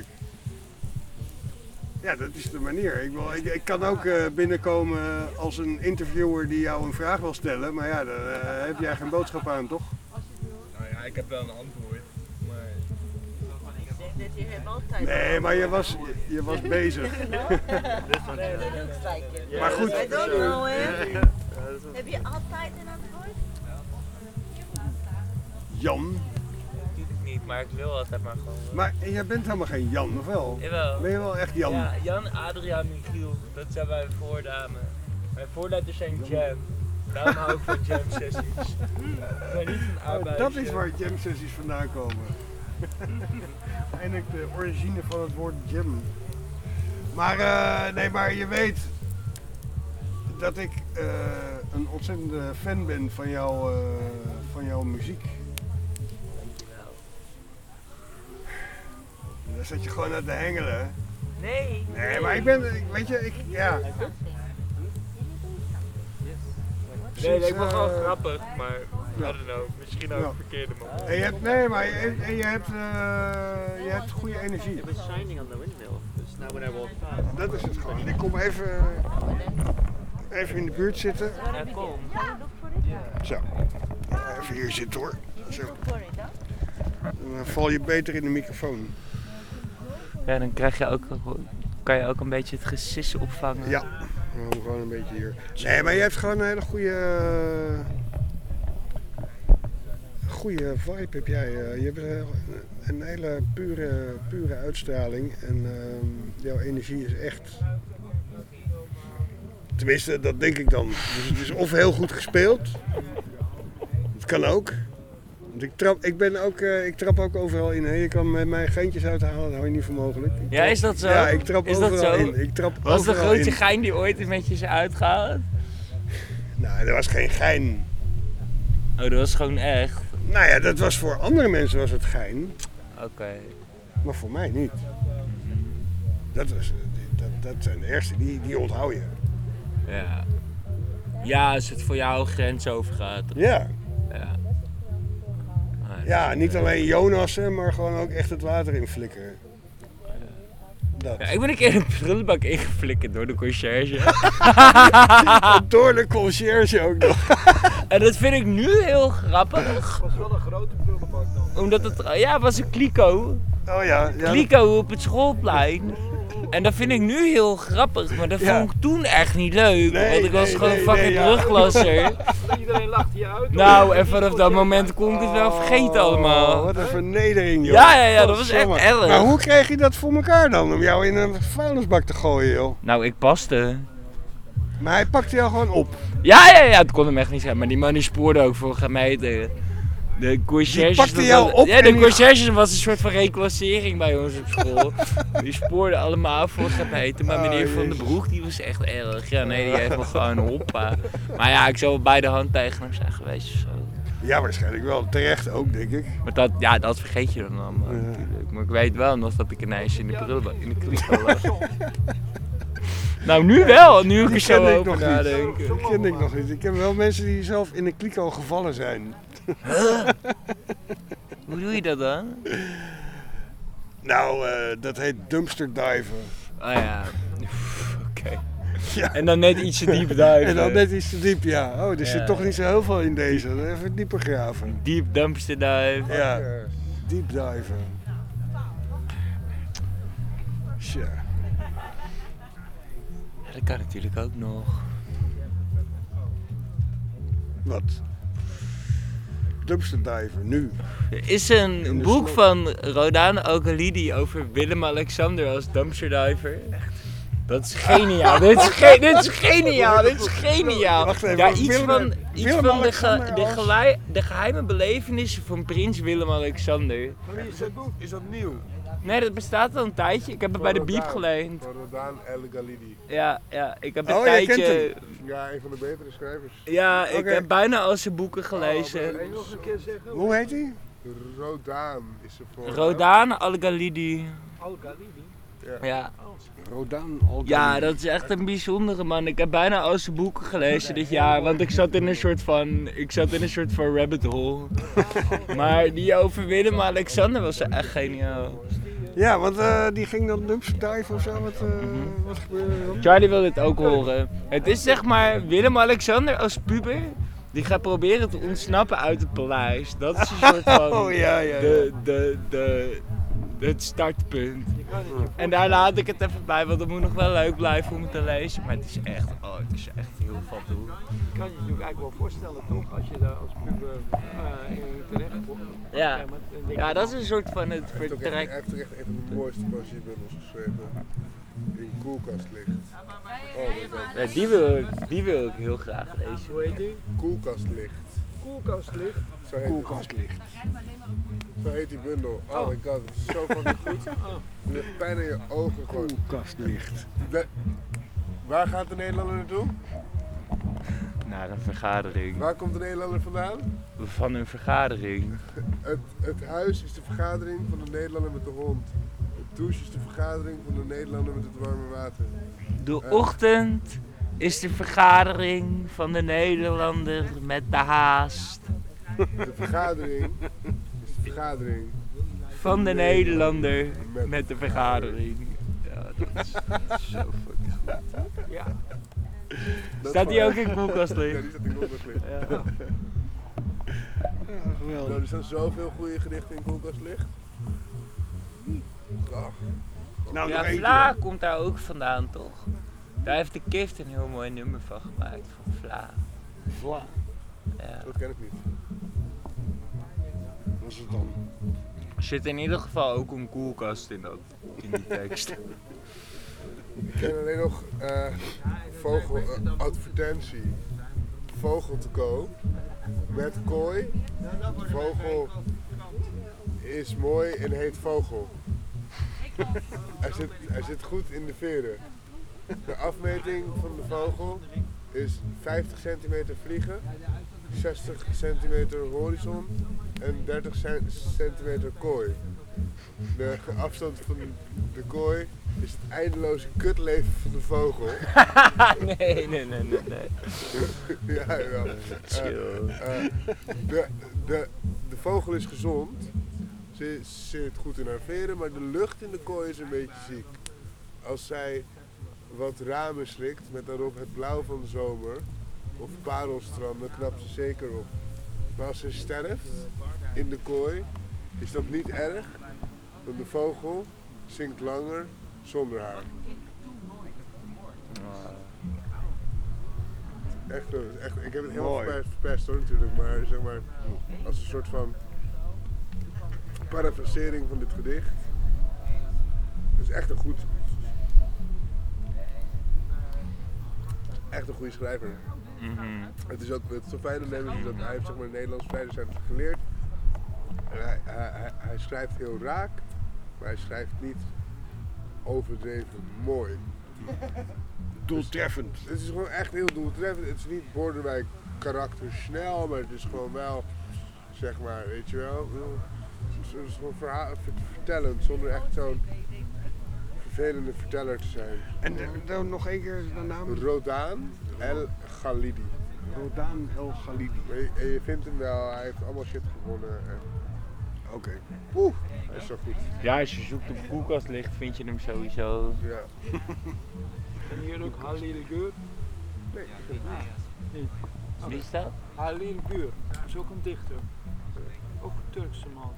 Ja, dat is de manier. Ik, wil, ik, ik kan ook uh, binnenkomen als een interviewer die jou een vraag wil stellen, maar ja, daar uh, heb jij geen boodschap aan, toch? Nou ja, ik heb wel een antwoord. Maar... Dat je hebt altijd. Nee, maar je was, je, je was bezig. Nee, dat looks like it. Maar goed. I don't know him. Ja, dat is wel- Heb je altijd een antwoord? Jan. Natuurlijk niet. maar ik wil altijd maar gewoon. Maar jij bent helemaal geen Jan, of wel? Jawel. Ben je wel echt Jan? Ja, Jan, Adriaan, Michiel. Dat zijn mijn voornamen. Mijn voorletters zijn Jam. Daarom hou ik van jam sessies. Ik ben niet een Oh, arbeid. dat is waar jam sessies vandaan komen. Eindelijk de origine van het woord jam. Maar uh, nee, maar je weet dat ik uh, een ontzettende fan ben van, jou, uh, van jouw muziek. Daar zat je gewoon aan te hengelen. Nee. Nee, maar ik ben, ik- weet je, ik, ja. Nee, nee, ik ben uh, gewoon grappig, maar ja. I don't know, misschien ook Ja. een verkeerde man. En je hebt, nee, maar je, en je hebt, uh, je hebt goede energie. It was shining on the windmill. Dus now when I walk past. Dat is het gewoon. Ik kom even, even in de buurt zitten. Ja, kom. Zo. Even hier zitten hoor. Zo. Dan val je beter in de microfoon. Ja, dan krijg je ook, kan je ook een beetje het gesis opvangen. Ja, dan gewoon een beetje hier. Nee, maar je hebt gewoon een hele goede, goede vibe heb jij. Je hebt een, een hele pure, pure uitstraling en uh, jouw energie is echt. Tenminste, dat denk ik dan. Dus het is of heel goed gespeeld. Dat kan ook. Want ik, trap, ik, ben ook, uh, ik trap ook overal in. Hè. Je kan met mij geintjes uithalen, dat hou je niet voor mogelijk. Ik Ja, trap- is dat zo? Ja, ik trap Is overal dat zo? in. Ik trap Was de overal grootste in. gein die ooit met je is uitgehaald? Nou, dat was geen gein. Oh, dat was gewoon echt? Nou ja, dat was voor andere mensen was het gein. Oké. Okay. Maar voor mij niet. Dat, was, dat, dat zijn de eerste, die, die onthoud je. Ja. Ja, als het voor jou grens overgaat. Ja. Ja. Ah, Ja, niet alleen Jonassen, maar gewoon ook echt het water in flikkeren. Dat. Ja, ik ben een keer in een prullenbak ingeflikkerd door de conciërge. Door de conciërge ook nog. En dat vind ik nu heel grappig. Het was wel een grote prullenbak dan. Omdat het, ja, het was een kliko. Oh ja. ja. Kliko op het schoolplein. En dat vind ik nu heel grappig, maar dat Ja. vond ik toen echt niet leuk. Nee, want ik was nee, gewoon nee, fucking nee, ja. brugklasser. Iedereen lacht je uit. Nou, en vanaf dat moment kon ik het wel vergeten allemaal. Oh, wat een vernedering, joh. Ja, ja, ja, dat was echt Godsamme. erg. Maar hoe kreeg je dat voor elkaar dan? Om jou in een vuilnisbak te gooien, joh. Nou, ik paste. Maar hij pakte jou gewoon op. Ja, ja, ja, het kon hem echt niet zijn. Maar die man die spoorde ook voor gemeten. De conciërge. Die pakte jou op Ja, en de die- conciërge was een soort van reclassering bij ons op school. Die spoorden allemaal voor gemeten. Maar Oh, meneer Van den jezus. Broek, die was echt erg. Ja, nee, die heeft me gewoon hoppa. Maar ja, ik zou wel bij de hand tegen hem zijn geweest of zo. Ja, waarschijnlijk wel. Terecht ook, denk ik. Maar dat, ja, dat vergeet je dan allemaal Ja. natuurlijk. Maar ik weet wel nog dat ik ineens in de prullenbak, in de kliko lag. Nou, nu wel. Nu ik Die er zo kende ik over nog niet. nadenk. Die kende ik nog niet. Ik ken wel mensen die zelf in een kliko gevallen zijn. Hoe doe je dat dan? Nou, uh, dat heet dumpster diven. Oh ja. Oké. Ja. En dan net ietsje diep duiken. En dan net iets te diep, ja. Oh, er Ja. zit toch niet zo heel veel in deze. Even dieper graven. Deep dumpster dive. Ja, deep diven. Tja. Ja, dat kan natuurlijk ook nog. Wat? Dumpster diver, nu. Er is een In de boek sloot. van Rodan Okalidi over Willem-Alexander als dumpster diver. Dat is geniaal. dit, is ge- dit is geniaal. Dit is geniaal. Wacht even, Ja, iets Willem- van, iets van de, Willem-Alexander ge- de, als- gelei- de geheime belevenissen van prins Willem-Alexander. Is dat, is dat nieuw? Nee, dat bestaat al een tijdje. Ik heb het bij de Biep geleend. Van Rodan El Galidi. Ja, ja, ik heb een Oh, jij tijdje... kent Ja, een van de betere schrijvers. Ja, ik Oké. heb bijna al zijn boeken gelezen. Nog een keer zeggen. Hoe heet hij? Rodan is er voor. Rodan Al-Galidi. Al-Galidi. Ja. Rodan Al ja, dat is echt een bijzondere man. Ik heb bijna al zijn boeken gelezen dit jaar, want ik zat in een soort van, ik zat in een soort van rabbit hole. Maar die over Willem-Alexander was echt geniaal. Ja, want uh, die ging dan dumpster diven of zo. Wat, uh, Mhm. wat gebeurde er dan? Charlie wil dit ook horen. Het is zeg maar Willem-Alexander als puber. Die gaat proberen te ontsnappen uit het paleis. Dat is een soort van Oh ja, ja, ja. de, de, de, het startpunt. En daar laat ik het even bij, want het moet nog wel leuk blijven om het te lezen. Maar het is echt, oh, het is echt heel vat hoor. Je kan je natuurlijk eigenlijk wel voorstellen toch, als je daar als puber uh, in terecht komt. Ja. Ja, dat is een soort van het Hij heeft ook echt, hij vertrek. heeft ook echt een van de mooiste poëziebundels geschreven. In Koelkast ligt. Oh, dat Ja, die, wil ik, die wil ik heel graag lezen. Hoe heet die? Koelkast ligt. Koelkast ligt. Zo heet Koelkast ligt. Zo heet die bundel. Oh, my god, het is zo fucking goed. Je hebt pijn aan je ogen gewoon. Koelkast ligt. De- Waar gaat de Nederlander naartoe? Naar een vergadering. Waar komt de Nederlander vandaan? Van een vergadering. Het, het huis is de vergadering van de Nederlander met de hond. Het douche is de vergadering van de Nederlander met het warme water. De Eh, ochtend is de vergadering van de Nederlander met de haast. De vergadering is de vergadering Van de Nederlander met de vergadering. Ja, dat is, dat is zo fucking goed. Ja. Dat Staat die waar. ook in koelkast Ja, liggen? die staat in koelkast liggen. Ja. Ja, geweldig. Nou, er staan zoveel goede gedichten in koelkast licht. Oh. Nou, Ja, nog één Vla keer. komt daar ook vandaan, toch? Daar heeft de Kift een heel mooi nummer van gemaakt, van Vla. Vla. Dat Ja. ken ik niet. Wat is het dan? Er zit in ieder geval ook een koelkast in, dat, in die tekst. Ik ken alleen nog eh vogel, eh, advertentie. Vogel te koop. Met kooi. Vogel is mooi en heet vogel. Hij zit, hij zit goed in de veren. De afmeting van de vogel is vijftig centimeter vliegen, zestig centimeter horizon en dertig centimeter kooi. De afstand van de kooi is het eindeloze kutleven van de vogel. nee, nee, nee, nee, nee. Ja, jawel. Chill. Uh, uh, de, de, de vogel is gezond. Ze zit goed in haar veren, maar de lucht in de kooi is een beetje ziek. Als zij wat ramen slikt met daarop het blauw van de zomer of parelstranden, knapt ze zeker op. Maar als ze sterft in de kooi, is dat niet erg, want de vogel zingt langer zonder haar. Echt, eh, echt, ik heb het helemaal Mooi. verpest, verpest hoor natuurlijk, maar zeg maar als een soort van parafrasering van dit gedicht. Het is echt een goed, echt een goede schrijver. Mhm. Het is ook het zo fijn aan hem is dat hij heeft zeg maar Nederlands vrij zijn geleerd. En hij, hij, hij, hij schrijft heel raak, maar hij schrijft niet overdreven mooi. Doeltreffend. Het is gewoon echt heel doeltreffend. Het is niet borderline karakter snel, maar het is gewoon wel, zeg maar, weet je wel. Het is gewoon verhaal, vertellend, zonder echt zo'n vervelende verteller te zijn. En de- dan nog één keer de naam? Rodaan El Ghalidi. Rodaan El Ghalidi. En je, en je vindt hem wel, hij heeft allemaal shit gewonnen. En... Oké. Okay. Oeh, hij is zo goed. Ja, als je zoekt op koelkast ligt, vind je hem sowieso. Ja. En hier ook Halil Gür. Nee, Nee. Wie is dat? Halil Gür, dat is ook een dichter. Ook een Turkse man.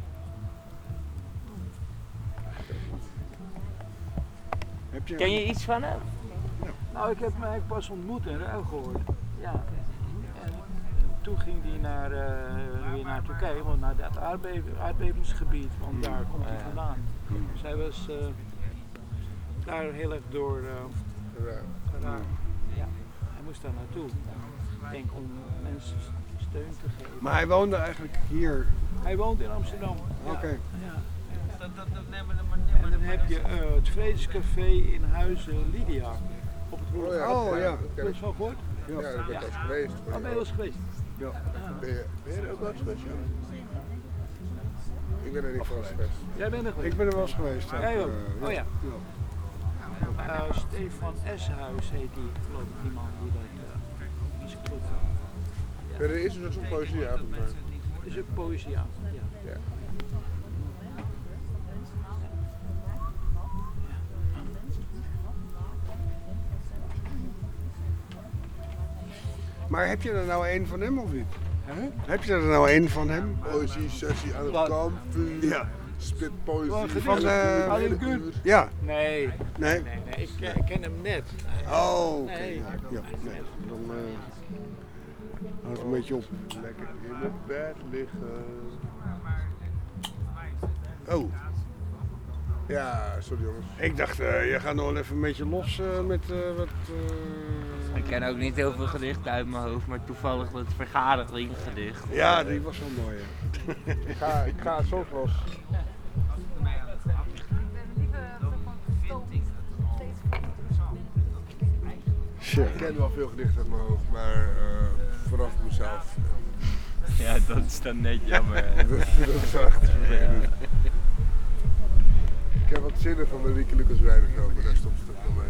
Heb je Ken je iets van hem? Nou, ik heb hem eigenlijk pas ontmoet en ruil gehoord. Ja. En toen ging hij naar, uh, weer naar Turkije, want naar dat aardbeving, aardbevingsgebied, want daar komt hij Ah, ja. vandaan. Dus hij was uh, daar heel erg door uh, geraakt. Ja. Hij moest daar naartoe. Ik denk om mensen steun te geven. Maar hij woonde eigenlijk hier. Hij woont in Amsterdam. Oké. Okay. Ja. En dan heb je uh, het Vredescafé in Huizen Lydia. Op het Oh ja, oh, ja. dat Heb je ken het ik. van gehoord? Ja, daar ben ik wel eens geweest. Oh, ben je wel eens geweest? Ja. Ben je, ben je er ook wel eens geweest? Ja? Ik ben er niet van geweest. Jij bent er geweest? Ik ben er wel eens geweest. Ja. Jij ook? Uh, Oh ja. ja. Uh, Stefan Eshuis heet die, geloof ik, die man die dat uh, die zijn club. Ja, er is een soort van poëzieavond, maar... Het is ook poëzieavond, ja. Ja. Maar heb je er nou één van hem of niet? Huh? Heb je er nou één van hem? Poëzie, sessie aan het Wat? kampvuur. Ja. spit poëzie. Van de... Hele uur. Ja. Nee. Nee? Nee, nee. Ik, ken- ik ken hem net. Oh, oké. Nee. Ja, nee. Dan uh, houd een beetje op. Lekker in het bed liggen. Oh. Ja, sorry jongens. Ik dacht, uh, je gaat nog wel even een beetje los uh, met uh, wat... Uh... Ik ken ook niet heel veel gedichten uit mijn hoofd, maar toevallig dat vergaderinggedicht. Ja, die was wel mooi. Ja. ik, ga, ik ga zo los. Ik ken wel veel gedichten uit mijn hoofd, maar uh, vanaf mezelf. Ja, dat is dan net jammer. dat, dat is wel echt vervelend. Ik heb wat zinnen van Marieke Lucas Wijnenveld, maar daar stopt het ook wel mee.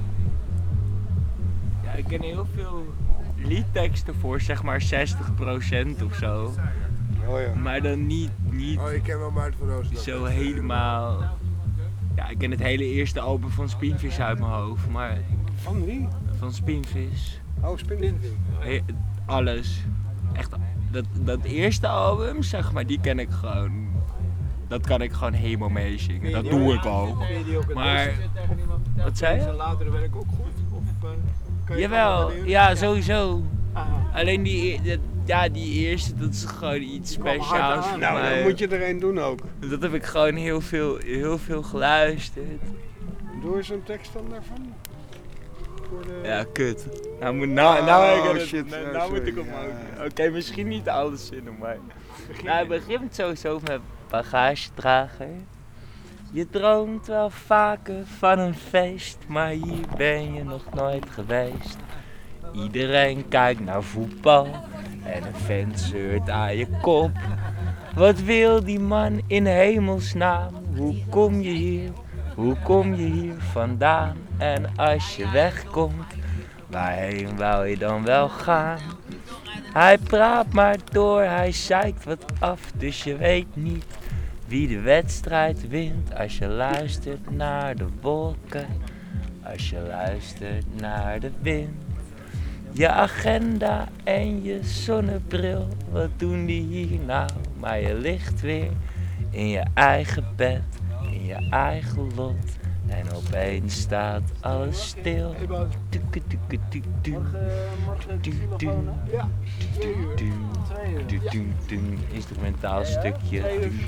Ja, ik ken heel veel liedteksten voor zeg maar zestig procent of zo. Oh ja. Maar dan niet, niet oh, ik ken wel Maarten van Roosendam. zo helemaal... Ja, ik ken het hele eerste album van Spinvis uit mijn hoofd, maar... Van wie? Van Spinvis. Oh, Spinvis. He- alles. Echt, dat, dat eerste album, zeg maar, die ken ik gewoon... Dat kan ik gewoon helemaal meezingen. Dat doe ik ook. Maar... Wat zei je? Zijn latere werk ook goed? Of, uh, kan je Jawel, ja, sowieso. Alleen die, die, ja, die eerste, dat is gewoon iets speciaals voor Nou, mij. dan moet je er een doen ook. Dat heb ik gewoon heel veel, heel veel geluisterd. Doe eens een tekst dan daarvan. Voor de... Ja, kut. Nou, moet, nou, nou, Oh, ik het, shit, nou, ja, nou moet sorry, ik omhoog. ja. Oké, okay, misschien niet alle zinnen, maar... Nou, het begint sowieso met bagagedrager. Je droomt wel vaker van een feest, maar hier ben je nog nooit geweest. Iedereen kijkt naar voetbal en een vent zeurt aan je kop. Wat wil die man in hemelsnaam? Hoe kom je hier? Hoe kom je hier vandaan? En als je wegkomt, waarheen wou je dan wel gaan? Hij praat maar door, hij zeikt wat af, dus je weet niet wie de wedstrijd wint. Als je luistert naar de wolken, als je luistert naar de wind. Je agenda en je zonnebril, wat doen die hier nou? Maar je ligt weer in je eigen bed, in je eigen lot. En opeens staat alles stil. Instrumentaal stukje.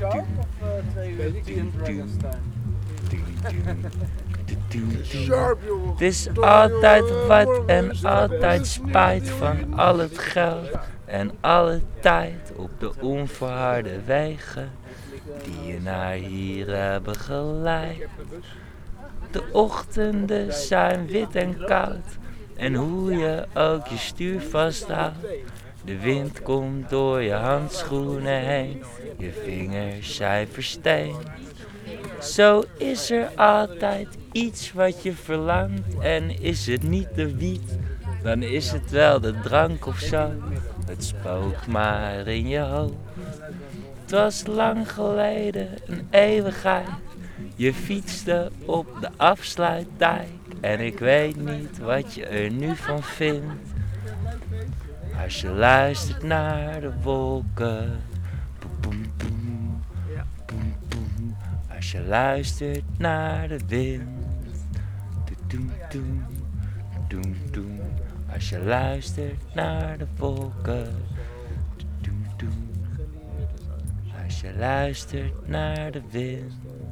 Het is altijd wat en altijd spijt van al het geld en alle tijd op de onverharde wegen die je naar hier hebben geleid. De ochtenden zijn wit en koud en hoe je ook je stuur vasthoudt. De wind komt door je handschoenen heen, je vingers zijn versteend. Zo is er altijd iets wat je verlangt en is het niet de wiet, dan is het wel de drank of zo. Het spookt maar in je hoofd. Het was lang geleden, een eeuwigheid. Je fietste op de afsluitdijk en ik weet niet wat je er nu van vindt. Als je luistert naar de wolken, boem, boem, boem, boem. Als je luistert naar de wind, doem, doem, doem, doem. Als je luistert naar de wolken, doem, doem. Als je luistert naar de wind.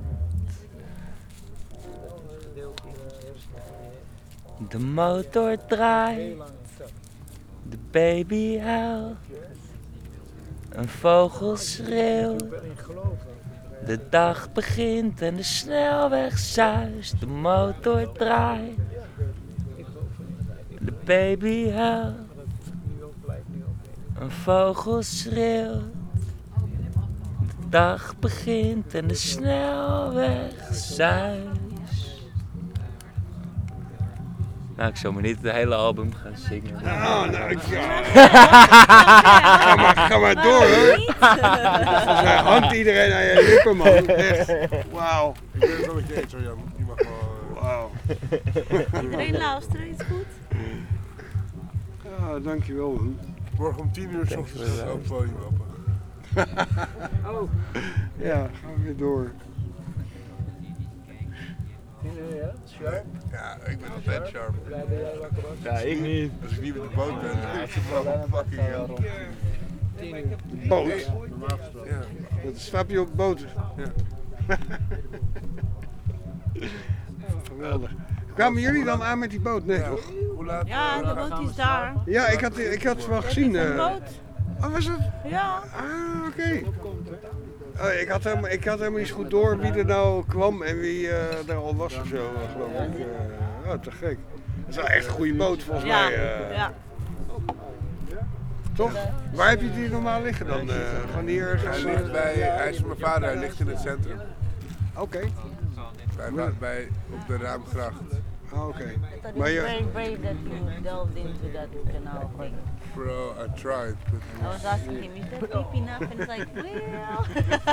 De motor draait, de baby huilt, een vogel schreeuwt. De dag begint en de snelweg zuist, de motor draait, de baby huilt, een vogel schreeuwt. De dag begint en de snelweg zuist. Nou, ik zou maar niet het hele album gaan zingen. Nou, nou, ik ja. ga, maar, ga maar door hoor. Volgens mij hangt iedereen aan je lippen, man. Echt. Wauw. Ik ben het wel met je eens hoor, Jan. Je mag wel... Wauw. Iedereen luisteren, is goed? Ja, dankjewel man. Morgen om tien uur 's ochtends gaat het ook podium open. Oh. Ja, gaan we weer door. Sharp? Ja, ik ben altijd sharp. Ja, ik niet. Als ik niet met de boot ben, dan is het wel fucking hell. Boot? Ja. Dat slaap je op boten? Ja. Geweldig. Kwamen jullie dan aan met die boot? Nee, toch? Hoe laat? Ja, de boot is daar. Ja, ik had, ik had het wel gezien. Een eh. boot. Oh, was het? Ja. Ah, oké. Oh, ik, had helemaal, ik had helemaal niet zo goed door wie er nou kwam en wie uh, er al was of zo, uh, geloof ik. Uh, oh, te gek. Dat is wel echt een goede boot volgens Ja. mij. Uh, Ja. Toch? Waar heb je die normaal liggen dan? Uh, van hier? Hij ligt bij, hij is van mijn vader, hij ligt in het centrum. Oké. Okay. Bij, bij, op de Raamgracht. Oh, oké. Okay. Maar je... very brave that you delved into that canal thing. Bro, I tried. But I was asking him, is that deep enough? And he's like, well.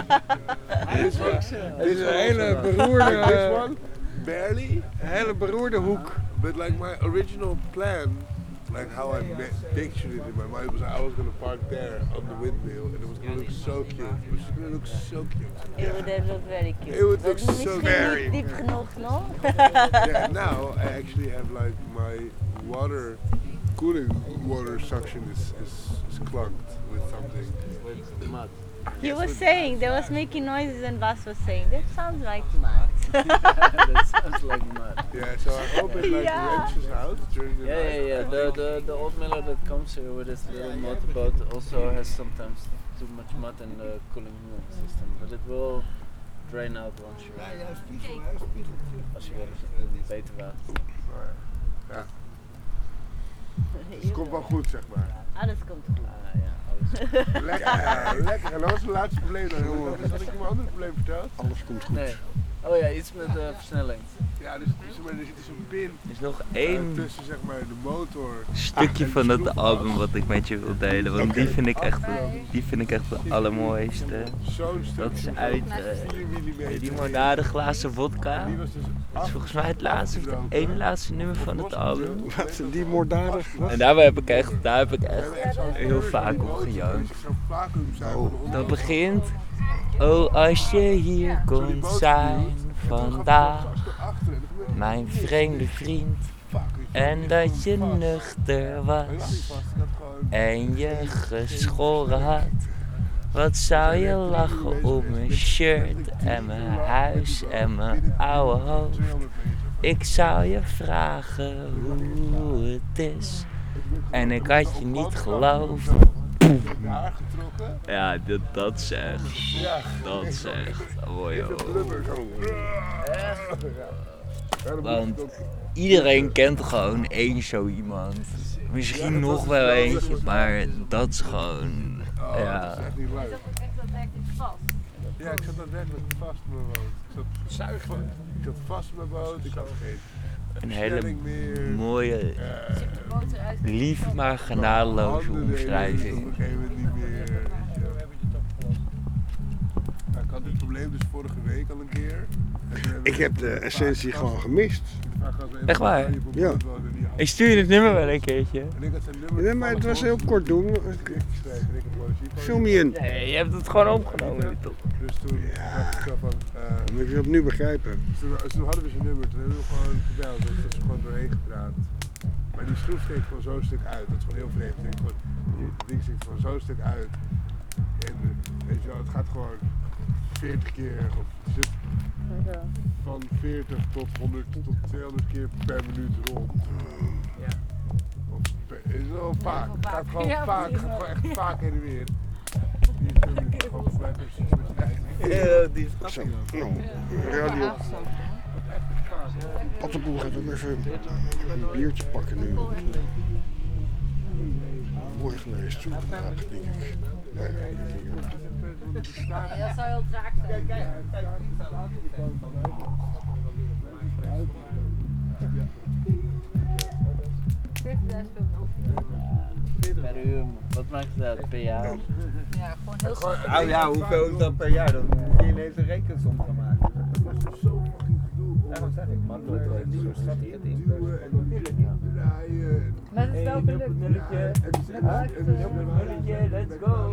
Dit is een hele beroerde... This one? Barely. Een hele beroerde hoek. But like my original plan, like how I pictured it in my mind was I was gonna park there on the windmill and it was gonna look so cute. It was gonna look so cute. It would have looked very cute. It would look but so very deep genoeg, no? Yeah, now I actually have like my water, cooling water suction is, is, is clunked with something. With mud. He was saying, they was making noises and Bas was saying, that sounds like mud. That sounds like mud. Yeah, so I hope it like Yeah. wrenches out during the Yeah, night. yeah, yeah. The, the, the old miller that comes here with his little motorboat also has sometimes too much mud in the cooling system, but it will drain out once you als je weer een beter water. Ja. Dus het komt wel goed, zeg maar. Alles komt goed. Ah, ja, alles. Lekker, ja, lekker. En dat was het laatste probleem dan, jongen. Dus had ik je mijn andere probleem verteld? Alles komt goed. Nee. Oh ja, iets met de versnelling. Ja, dus, dus maar, er zit dus een pin Er is nog uh, één tussen zeg maar de motor. stukje en van de dat schroefas. album wat ik met je wil delen, want die vind ik echt, die vind ik echt de allermooiste. Zo'n stuk. Dat is uit uh, vier millimeter. die moordade glazen vodka. Die was dus Dat is volgens mij het laatste, of het ene laatste nummer van het album. Wat, die moorddadig? En daar heb ik echt, daar heb ik echt heel vaak op gejankt. Oh. Dat begint, oh als je hier kon zijn vandaag, mijn vreemde vriend, en dat je nuchter was en je geschoren had. Wat zou je lachen om mijn shirt en mijn huis en mijn oude hoofd. Ik zou je vragen hoe het is en ik had je niet geloofd. Ja, dat, dat is echt, dat is echt mooi hoor. Want iedereen kent gewoon één zo iemand. Misschien nog wel eentje, maar dat is gewoon, ja. Ja, ik zat daadwerkelijk vast in mijn boot. Ik zat zuigen. Ik zat vast in mijn boot. Ik had geen Een hele versnelling meer. mooie, lief maar genadeloze Handen deden het omschrijving. op een gegeven moment niet meer. weet je. Nou, ik had dit probleem dus vorige week al een keer. En toen hebben Ik we heb het de vaak essentie gehad. gewoon gemist. Vaak hadden we even Echt waar? een paar die Ja. op een boot wonen, die hadden- Ik stuur je het nummer wel een keertje. En ik had zijn nummer Nee, maar het was heel kort doen. Ik geschreven en ik heb poëzie van- Film je in. Nee, je hebt het gewoon opgenomen. Toch? Dus toen dacht ik zo van... eh, Dan moet je het opnieuw begrijpen. Toen, toen hadden we zijn nummer, toen hebben we gewoon gebeld, dus dat is gewoon doorheen gepraat. Maar die schroef steekt gewoon zo'n stuk uit, dat is gewoon heel vreemd. Ik gewoon, het ding steekt gewoon zo'n stuk uit. En weet je wel, het gaat gewoon veertig keer, of het zit van veertig tot honderd tot tweehonderd keer per minuut rond. Ja. Of per, het is wel vaak, het gaat gewoon Ja, vaak, het precies. gaat gewoon echt vaak heen en weer. Die is per minuut gewoon volgens mij precies met zijn eigen. Ja, die is Zo, nou, radio. Pattenboel gaat ook even een biertje pakken nu. Mooi geweest, zo vandaag, denk ik. Ja, ja, ja. Dat zou heel traag zijn. per uur. Wat maakt het uit per jaar? Ja, gewoon heel snel. Nou ja, hoeveel is dat per jaar? Dan moet je ineens een rekensom gaan maken. Dat was dus zo fucking gedoe. Daarom zeg ik, man, zo schat ik het in. Duwen en dan draaien Maar het is wel gelukt. Nulletje, nulletje, let's go.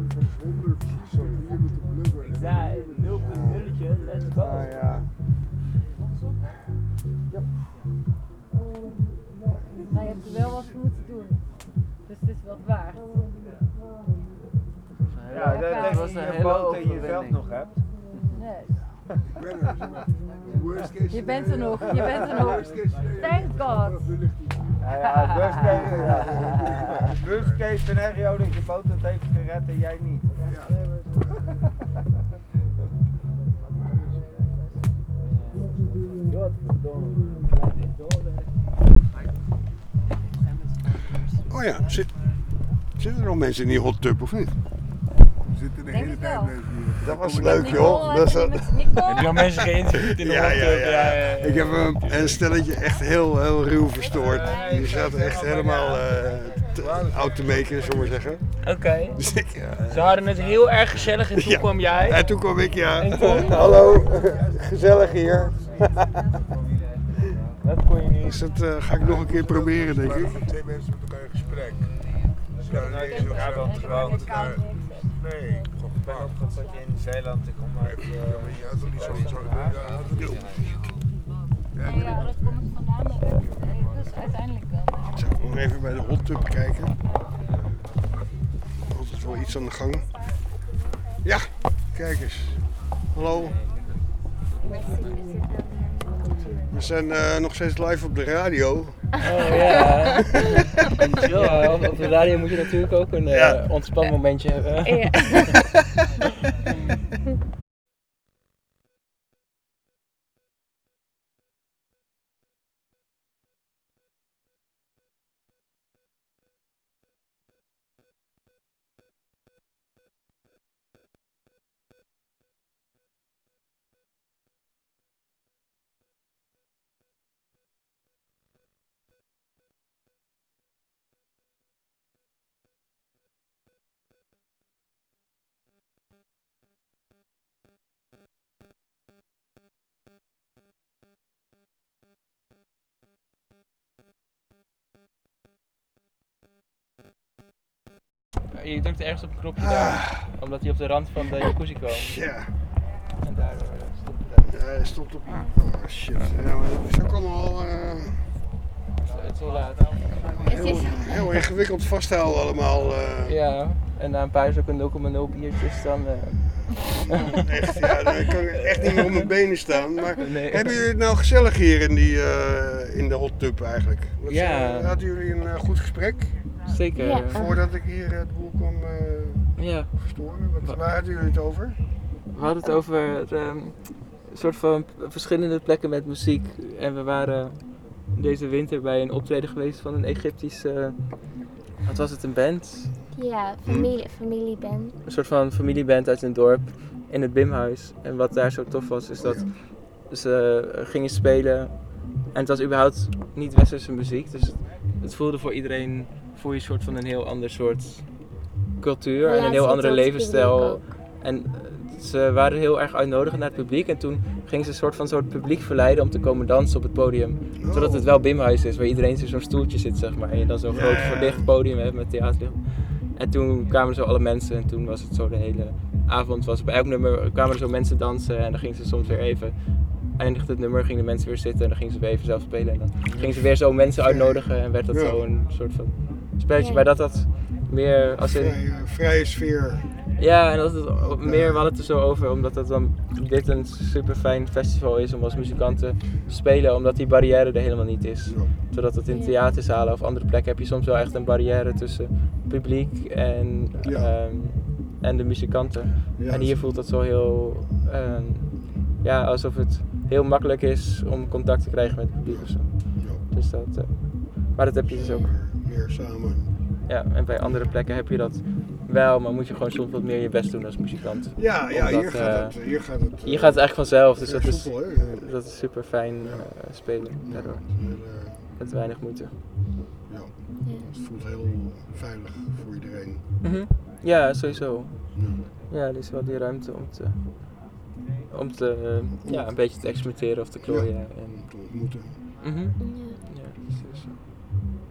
Ik zei nul punt nulletje, let's go. Ah ja. Maar je hebt er wel wat voor moeten doen. Dus het is wat waard. Ja, dat, dat was een hele boot in je veld overwinning. nog hebt. Nee. Worst case Je bent er nog, je bent er nog. Thank God. Ja, ja, het worst case, ja. Het worst case scenario dat je boot het heeft gered en jij niet. Oh ja, zit, zitten er nog mensen in die hot tub of niet? We zitten de hele tijd mensen hier. Dat was leuk joh. Dat is, Heb je al mensen geïnterviewd in de ja, hot ja, tub? ja. Ja, ja, ja. Ik heb een, een stelletje echt heel, heel ruw verstoord. Die zaten echt helemaal uh, oud te maken, zullen we maar zeggen. Oké. Dus ik, uh, Ze hadden het heel erg gezellig en toen Ja. kwam jij. En toen kwam ik, ja. En toen? Hallo, gezellig hier. Dat kon je niet. Dus dat uh, ga ik nog een keer proberen, denk ik. Twee mensen met elkaar in gesprek. Dus ja, nee, zo Ja, want gewoon. Nee, gewoon Ik ben opgevoed in Zeeland, ik kom uit. Ja, maar je had toch niet zoiets van. Ja, had het niet. Nee, ja, dat kom ik vandaan. Dus uiteindelijk wel. Zo, nog even bij de hot tub kijken. Altijd wel iets aan de gang. Ja, kijk eens. Hallo. We zijn uh, nog steeds live op de radio. Oh ja. Ja, op de radio moet je natuurlijk ook een uh, Ja. ontspanmomentje hebben. Ja. Je drukte ergens op een knopje daar, omdat hij op de rand van de jacuzzi kwam. Ja. En daardoor uh, stopte dat. Ja, hij stopt op. Oh shit. Ja, maar het is ook allemaal uh, Het is wel laat. heel, heel ingewikkeld vasthouden allemaal. Uh. Ja, en na een paar is ook een nul komma nul biertjes dan... Uh... Echt, ja, dan kan ik echt niet meer op mijn benen staan. Maar Nee. hebben jullie het nou gezellig hier in, die, uh, in de hot tub eigenlijk? Wat, Ja. uh, hadden jullie een uh, goed gesprek? Zeker. Ja. Voordat ik hier uh, de boel kwam uh, Ja. verstoren. Wat, waar hadden jullie het over? We hadden het over um, een soort van verschillende plekken met muziek. En we waren deze winter bij een optreden geweest van een Egyptische, wat was het, een band? Ja, familie, familieband. Een soort van familieband uit een dorp in het Bimhuis. En wat daar zo tof was, is dat ze gingen spelen. En het was überhaupt niet westerse muziek. Dus het, het voelde voor iedereen, voel je een soort van een heel ander soort cultuur en een heel andere levensstijl. En ze waren heel erg uitnodigend naar het publiek en toen gingen ze een soort van soort publiek verleiden om te komen dansen op het podium. Oh. Zodat het wel Bimhuis is, waar iedereen in zo'n stoeltje zit, zeg maar. En je dan zo'n Ja, groot ja. verlicht podium hebt met theaterlicht. En toen kwamen zo alle mensen en toen was het zo de hele avond. Was bij elk nummer kwamen er zo mensen dansen en dan gingen ze soms weer even... Eindigde het nummer, gingen de mensen weer zitten en dan gingen ze weer even zelf spelen. En dan gingen ze weer zo mensen uitnodigen en werd dat Ja. zo een soort van spelletje. Ja. Maar dat dat meer als in... Vrije, vrije sfeer. Ja, en dat het meer, we hadden het er zo over, omdat het dan dit een super fijn festival is om als muzikant te spelen, omdat die barrière er helemaal niet is. Ja. Zodat het in theaterzalen of andere plekken heb je soms wel echt een barrière tussen publiek en, Ja. ehm, en de muzikanten. Ja, En hier voelt het zo heel, ehm, ja, alsof het heel makkelijk is om contact te krijgen met het publiek of zo. Ja. Dus dat, uh, maar dat heb je dus ook. Meer samen. Ja, en bij andere plekken heb je dat wel, maar moet je gewoon soms wat meer je best doen als muzikant. Ja, ja Omdat, hier, gaat uh, het, hier gaat het. Hier gaat het eigenlijk vanzelf, dus dat is, soepel, hè? dat is super fijn uh, spelen Ja, daardoor. en, uh, Met weinig moeite. ja, het voelt heel veilig voor iedereen. Mm-hmm. Ja, sowieso. Ja. Ja, er is wel die ruimte om te, om te uh, ja, een beetje te experimenteren of te klooien. Ja. En, Om te ontmoeten. mm-hmm. Ja, precies.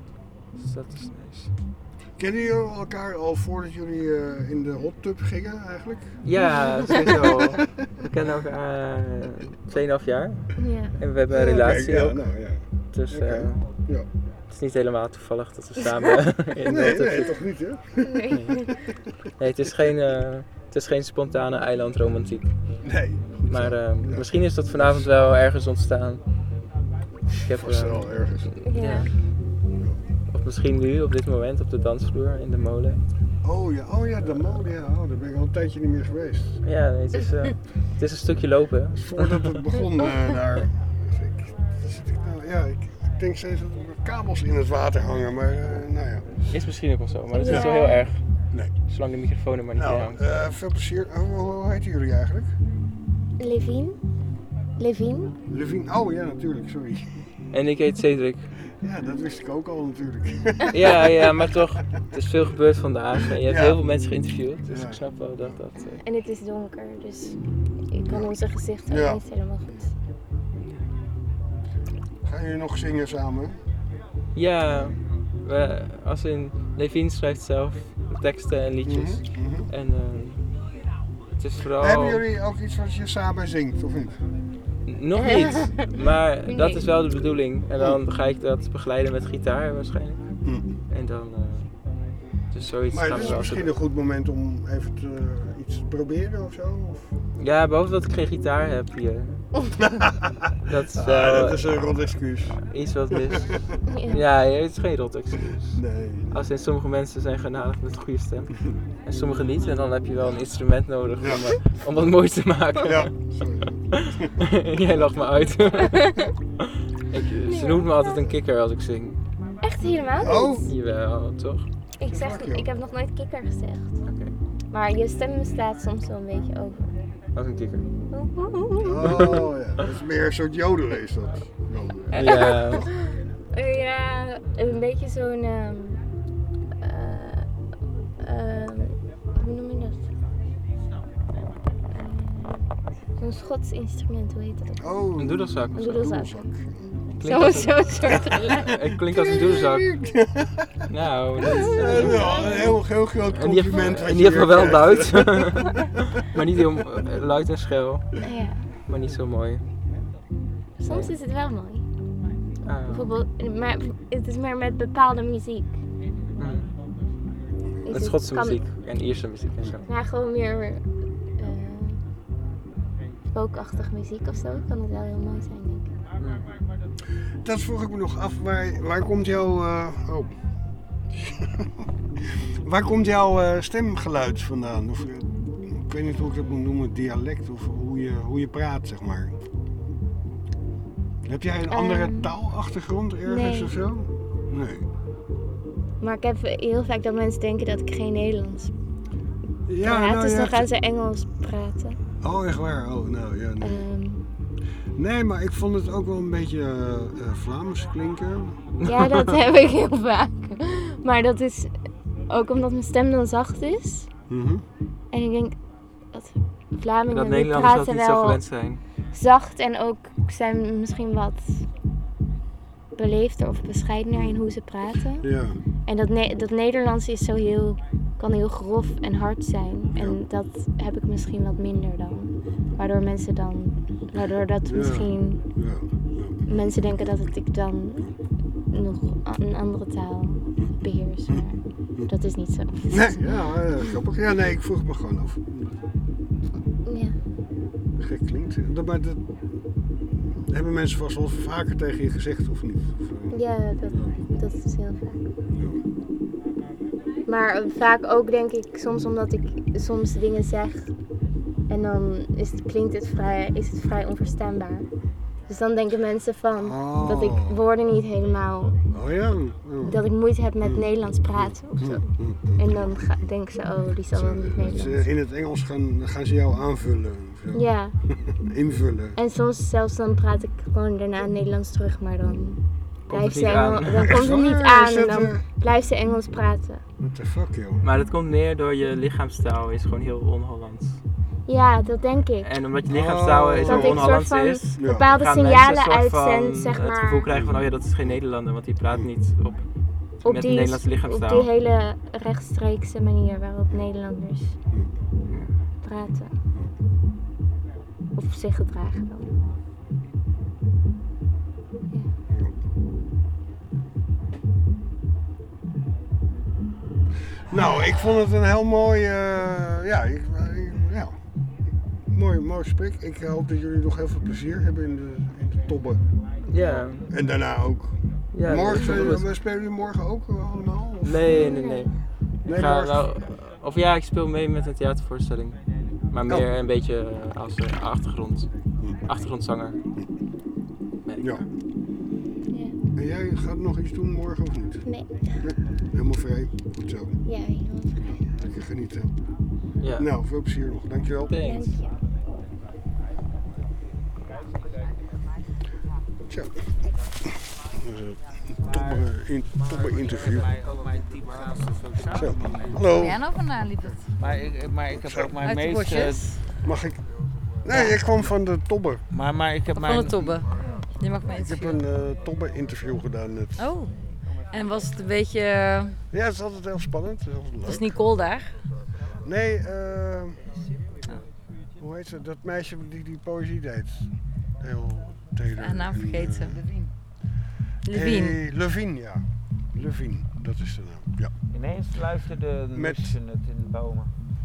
Dus dat is nice. Kennen jullie elkaar al voordat jullie uh, in de hot tub gingen eigenlijk? Ja, sowieso. We kennen elkaar uh, twee komma vijf jaar. Ja. En we hebben een relatie ja, ook. Nou, ja. Dus uh, okay. ja. het is niet helemaal toevallig dat we samen in de nee, hot tub nee, zitten. toch niet hè? Nee. Nee, nee het, is geen, uh, het is geen spontane eilandromantiek. Nee. Maar uh, ja. misschien is dat vanavond wel ergens ontstaan. Ik heb uh, wel ergens. Ja. ja. Of misschien nu, op dit moment, op de dansvloer in de molen. Oh ja, oh ja, de molen, ja. Oh, daar ben ik al een tijdje niet meer geweest. Ja, nee, het, is, uh, het is een stukje lopen. Voordat het begon uh, daar. Ik, ik, nou, ja, ik, ik denk steeds dat er kabels in het water hangen, maar uh, nou ja. Is misschien ook wel zo, maar dat is ja. niet zo heel erg. Nee. Zolang de microfoon er maar niet nou, in hangt. Uh, veel plezier. Oh, hoe heten jullie eigenlijk? Levine. Levine. Levine, oh ja, natuurlijk, sorry. En ik heet Cedric. Ja, dat wist ik ook al natuurlijk. ja, ja, maar toch, het is veel gebeurd vandaag en je hebt ja. heel veel mensen geïnterviewd, dus ja. ik snap wel dat dat... Uh... En het is donker, dus ik kan onze gezichten ja. niet helemaal goed. Gaan jullie nog zingen samen? Ja, we, als in Levine schrijft zelf teksten en liedjes. Mm-hmm, mm-hmm. En uh, het is vooral... Hebben jullie ook iets wat je samen zingt, of niet? Nog niet, maar nee. dat is wel de bedoeling. En dan ga ik dat begeleiden met gitaar waarschijnlijk. Mm. En dan, uh, dus zoiets maar gaan het we is misschien een goed moment om even te, uh, iets te proberen of zo? Of? Ja, behalve dat ik geen gitaar heb hier. dat is wel... Ah, dat is een rot excuus. Iets wat mis. ja, het is geen rot excuus. Nee. Als in sommige mensen zijn genadig met een goede stem. En sommige niet. En dan heb je wel een instrument nodig ja. om, uh, om wat moois te maken. Ja. Jij lacht me uit. ik, ze noemt me altijd een kikker als ik zing. Echt helemaal niet? Oh. Jawel, toch? Ik, zeg, ik heb nog nooit kikker gezegd. Okay. Maar je stem staat soms wel een beetje over. Als een kikker. Oh ja, dat is meer een soort jodelen is dat. Ja. ja, een beetje zo'n... Um, uh, uh, hoe noem je dat? Uh, zo'n Schots instrument, hoe heet dat? Oh, een doedelzak. Een doedelzak. Zo'n zo soort geluid. Het klinkt als een doedelzak. nou, dat is uh, ja, een heel, heel groot compliment. En die heeft wel luid. maar niet heel uh, luid en schel. Ja. Maar niet zo mooi. Soms is het wel mooi. Ah. Bijvoorbeeld, maar het is meer met bepaalde muziek. Hmm. Met Schotse kan... muziek en Ierse muziek en zo. Ja, gewoon meer uh, folkachtige muziek of zo kan het wel heel mooi zijn, denk ik. Dat vroeg ik me nog af, waar, waar komt jouw... Uh, oh. waar komt jouw uh, stemgeluid vandaan? Of, uh, ik weet niet hoe ik dat moet noemen, dialect of hoe je, hoe je praat, zeg maar. Heb jij een andere um, taalachtergrond ergens nee. of zo? Nee. Maar ik heb heel vaak dat mensen denken dat ik geen Nederlands ja, praat, nou, dus ja, dan gaan ze Engels praten. Oh, echt waar? Oh, nou ja. Nee. Um, nee, maar ik vond het ook wel een beetje uh, uh, Vlaams klinken. Ja, dat heb ik heel vaak. Maar dat is ook omdat mijn stem dan zacht is. Mm-hmm. En ik denk dat Vlamingen dat Nederlanders praten dat niet wel zo gewend zijn. Zacht en ook zijn misschien wat beleefder of bescheidener in hoe ze praten. Ja. En dat, ne- dat Nederlands is zo heel, kan heel grof en hard zijn. En ja. dat heb ik misschien wat minder dan. Waardoor mensen dan, waardoor dat ja. misschien, ja. Ja. mensen denken dat het ik dan nog een andere taal beheers. Maar dat is niet zo. Nee, ja, uh, grappig. Ja, nee, ik vroeg me gewoon af. Ja. Gek klinkt. Maar dat hebben mensen vast wel vaker tegen je gezegd, of niet? Of, uh... Ja, dat, dat is heel vaak. Ja. Maar vaak ook denk ik soms omdat ik soms dingen zeg en dan is het, klinkt het vrij, is het vrij onverstaanbaar. Dus dan denken mensen van oh. dat ik woorden niet helemaal, oh ja. oh. dat ik moeite heb met mm. Nederlands praten of zo. Mm, mm, en dan ga, denken ze, oh die zal wel niet Nederlands. In het Engels gaan, gaan ze jou aanvullen. Zo. Ja. Invullen. En soms zelfs dan praat ik gewoon daarna Nederlands terug, maar dan blijft ze Engels, dan Echt komt het niet waar? aan dat, en dan uh... blijft ze Engels praten. What the fuck joh. Maar dat komt meer door je lichaamstaal, is gewoon heel on-Hollands. Ja, dat denk ik. En omdat je lichaamstaal is dat zo on-Hollands is, bepaalde gaan signalen mensen uitzendt, van zeg maar. Het gevoel krijgen van, oh ja, dat is geen Nederlander, want die praat niet op op met die, een Nederlandse op lichaamstaal. die hele rechtstreekse manier waarop Nederlanders praten. Of zich gedragen dan. Nou, ik vond het een heel mooi, uh, ja, ik, ik, ja, mooi, mooi gesprek. Ik hoop dat jullie nog heel veel plezier hebben in de, in de Tobbe. Ja. En daarna ook. Ja, morgen, dat is wel spelen, spelen jullie morgen ook allemaal? Of? Nee, nee, nee. Nee, ik ga morgen- wel, of ja, ik speel mee met een theatervoorstelling. Maar meer Oh. een beetje uh, als uh, achtergrond, achtergrondzanger. Nee. Ja. En jij gaat nog iets doen morgen of niet? Nee. Nee, helemaal vrij. Goed zo. Ja, helemaal vrij. Lekker genieten. Ja. Nou, veel plezier nog. Dankjewel. Thanks. Tja. Een tobbe, in, tobbe interview. Zo. Hallo. Ben jij nou vandaan, lieverd? Maar ik, maar ik heb ook mijn Uit de meeste... bosjes? Mag ik? Nee, ik kwam van de Tobbe. Maar, maar ik heb Of mijn... van de Tobbe? Je mag mij Ik heb interviewen. een uh, Tobbe interview gedaan net. Oh. En was het een beetje... uh, Ja, het is altijd heel spannend. Het is altijd leuk. Was Nicole daar? Nee, eh... hoe heet ze? Dat meisje die die poëzie deed. Heel teder. Haar naam en, vergeten. eh, Levine. Hey, Levine, ja. Levine, dat is de naam. Ja. Ineens luisterde de Met- mussen het in de bomen.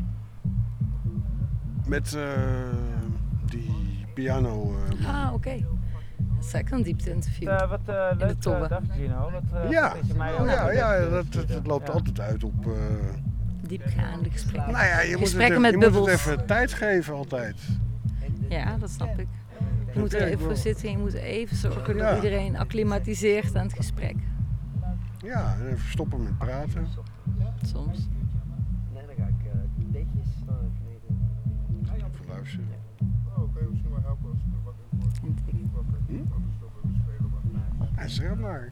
Met uh, die piano. Uh, Ah, oké. Okay. Dat is eigenlijk een diepte-interview. Uh, wat uh, in de leuk Tobbe. uh, dag Gino. Dat, uh, ja, dat je mij oh, ook ja, een ja, beetje dat, dat, stuurde. dat loopt Ja. altijd uit op... Uh, Diepgaande gesprekken. nou ja, je, moet het, Gesprekken even, met je moet het bubbels. even tijd geven altijd. Ja, dat snap ik. Je moet er Ja, ik even voor wil- zitten en je moet even zorgen dat Ja. iedereen acclimatiseert aan het gesprek. Ja, en even stoppen met praten. Soms. Nee, dan ga ik uh, deetjes kneden. Even luisteren. Oh, kan je misschien maar helpen als ik wat Hm? Ja, zeg maar.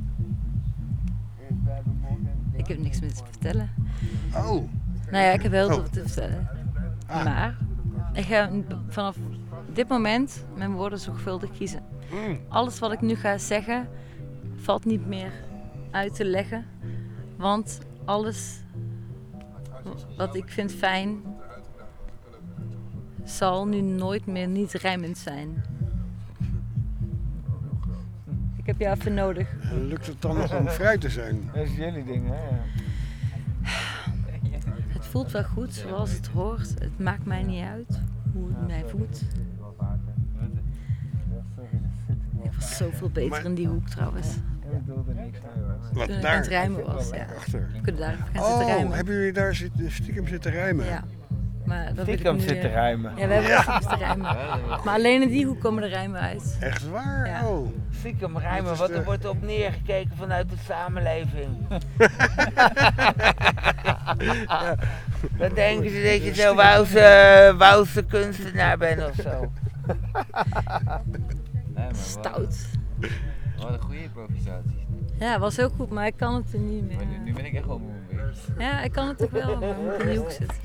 We hebben morgen... Ik heb niks meer te vertellen. Oh. Nou ja, ik heb heel veel Oh. te vertellen. Ah. Maar ik ga vanaf dit moment mijn woorden zorgvuldig kiezen. Mm. Alles wat ik nu ga zeggen valt niet meer uit te leggen. Want alles wat ik vind fijn zal nu nooit meer niet rijmend zijn. Ik heb jou even nodig. Lukt het dan nog om vrij te zijn? Dat is jullie ding, hè? Ja. Het voelt wel goed zoals het hoort. Het maakt mij niet uit hoe het mij voelt. Ik was zoveel beter Maar- in die hoek trouwens. Ik bedoelde niks mee hoor. Wat, Toen ik daar? aan het rijmen was, ja. Achter. We kunnen daar even gaan zitten Oh, rijmen. hebben jullie daar zit, stiekem zitten rijmen? Ja. Maar dat wil ik Stiekem nu, zitten eh, rijmen. Ja, we hebben Ja. even zitten rijmen. Maar alleen in die hoek komen de rijmen uit. Echt waar? Ja. Oh. Stiekem Dat rijmen, is wat de- er wordt op neergekeken vanuit de samenleving. Dan denken ze dat je zo wauwse, wauwse kunstenaar bent of zo. Stout. Wat een goede improvisaties. Ja, was heel goed, maar ik kan het er niet meer. Maar nu, nu ben ik echt wel moe een beetje. Ja, ik kan het toch wel, maar moet ik in die hoek zitten.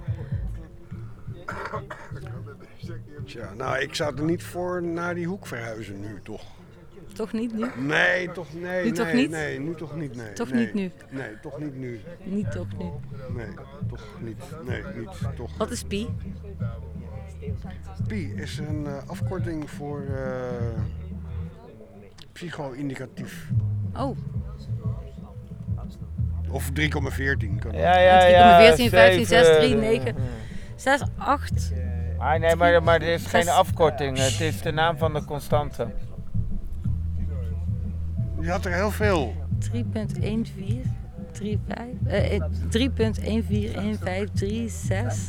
Tja, nou, ik zou er niet voor naar die hoek verhuizen nu, toch? Toch niet nu? Nee, toch nee. Nu nee, toch niet? Nee, nu toch niet, nee. Toch nee. niet nu? Nee, toch niet nu. Niet toch nu. Nee, toch niet. Nee, niet toch. Wat is pi? Pi is een uh, afkorting voor uh, psycho-indicatief. Oh. Of drie komma veertien kan ook. Ja, ja, drie komma veertien, vijftien, zes, drie, zeven, negen, zes, acht. Ah, nee, maar, maar er is geen Zes. afkorting. Het is de naam van de constante. Je had er heel veel. drie punt een vier drie vijf, eh, drie punt een vier een vijf drie zes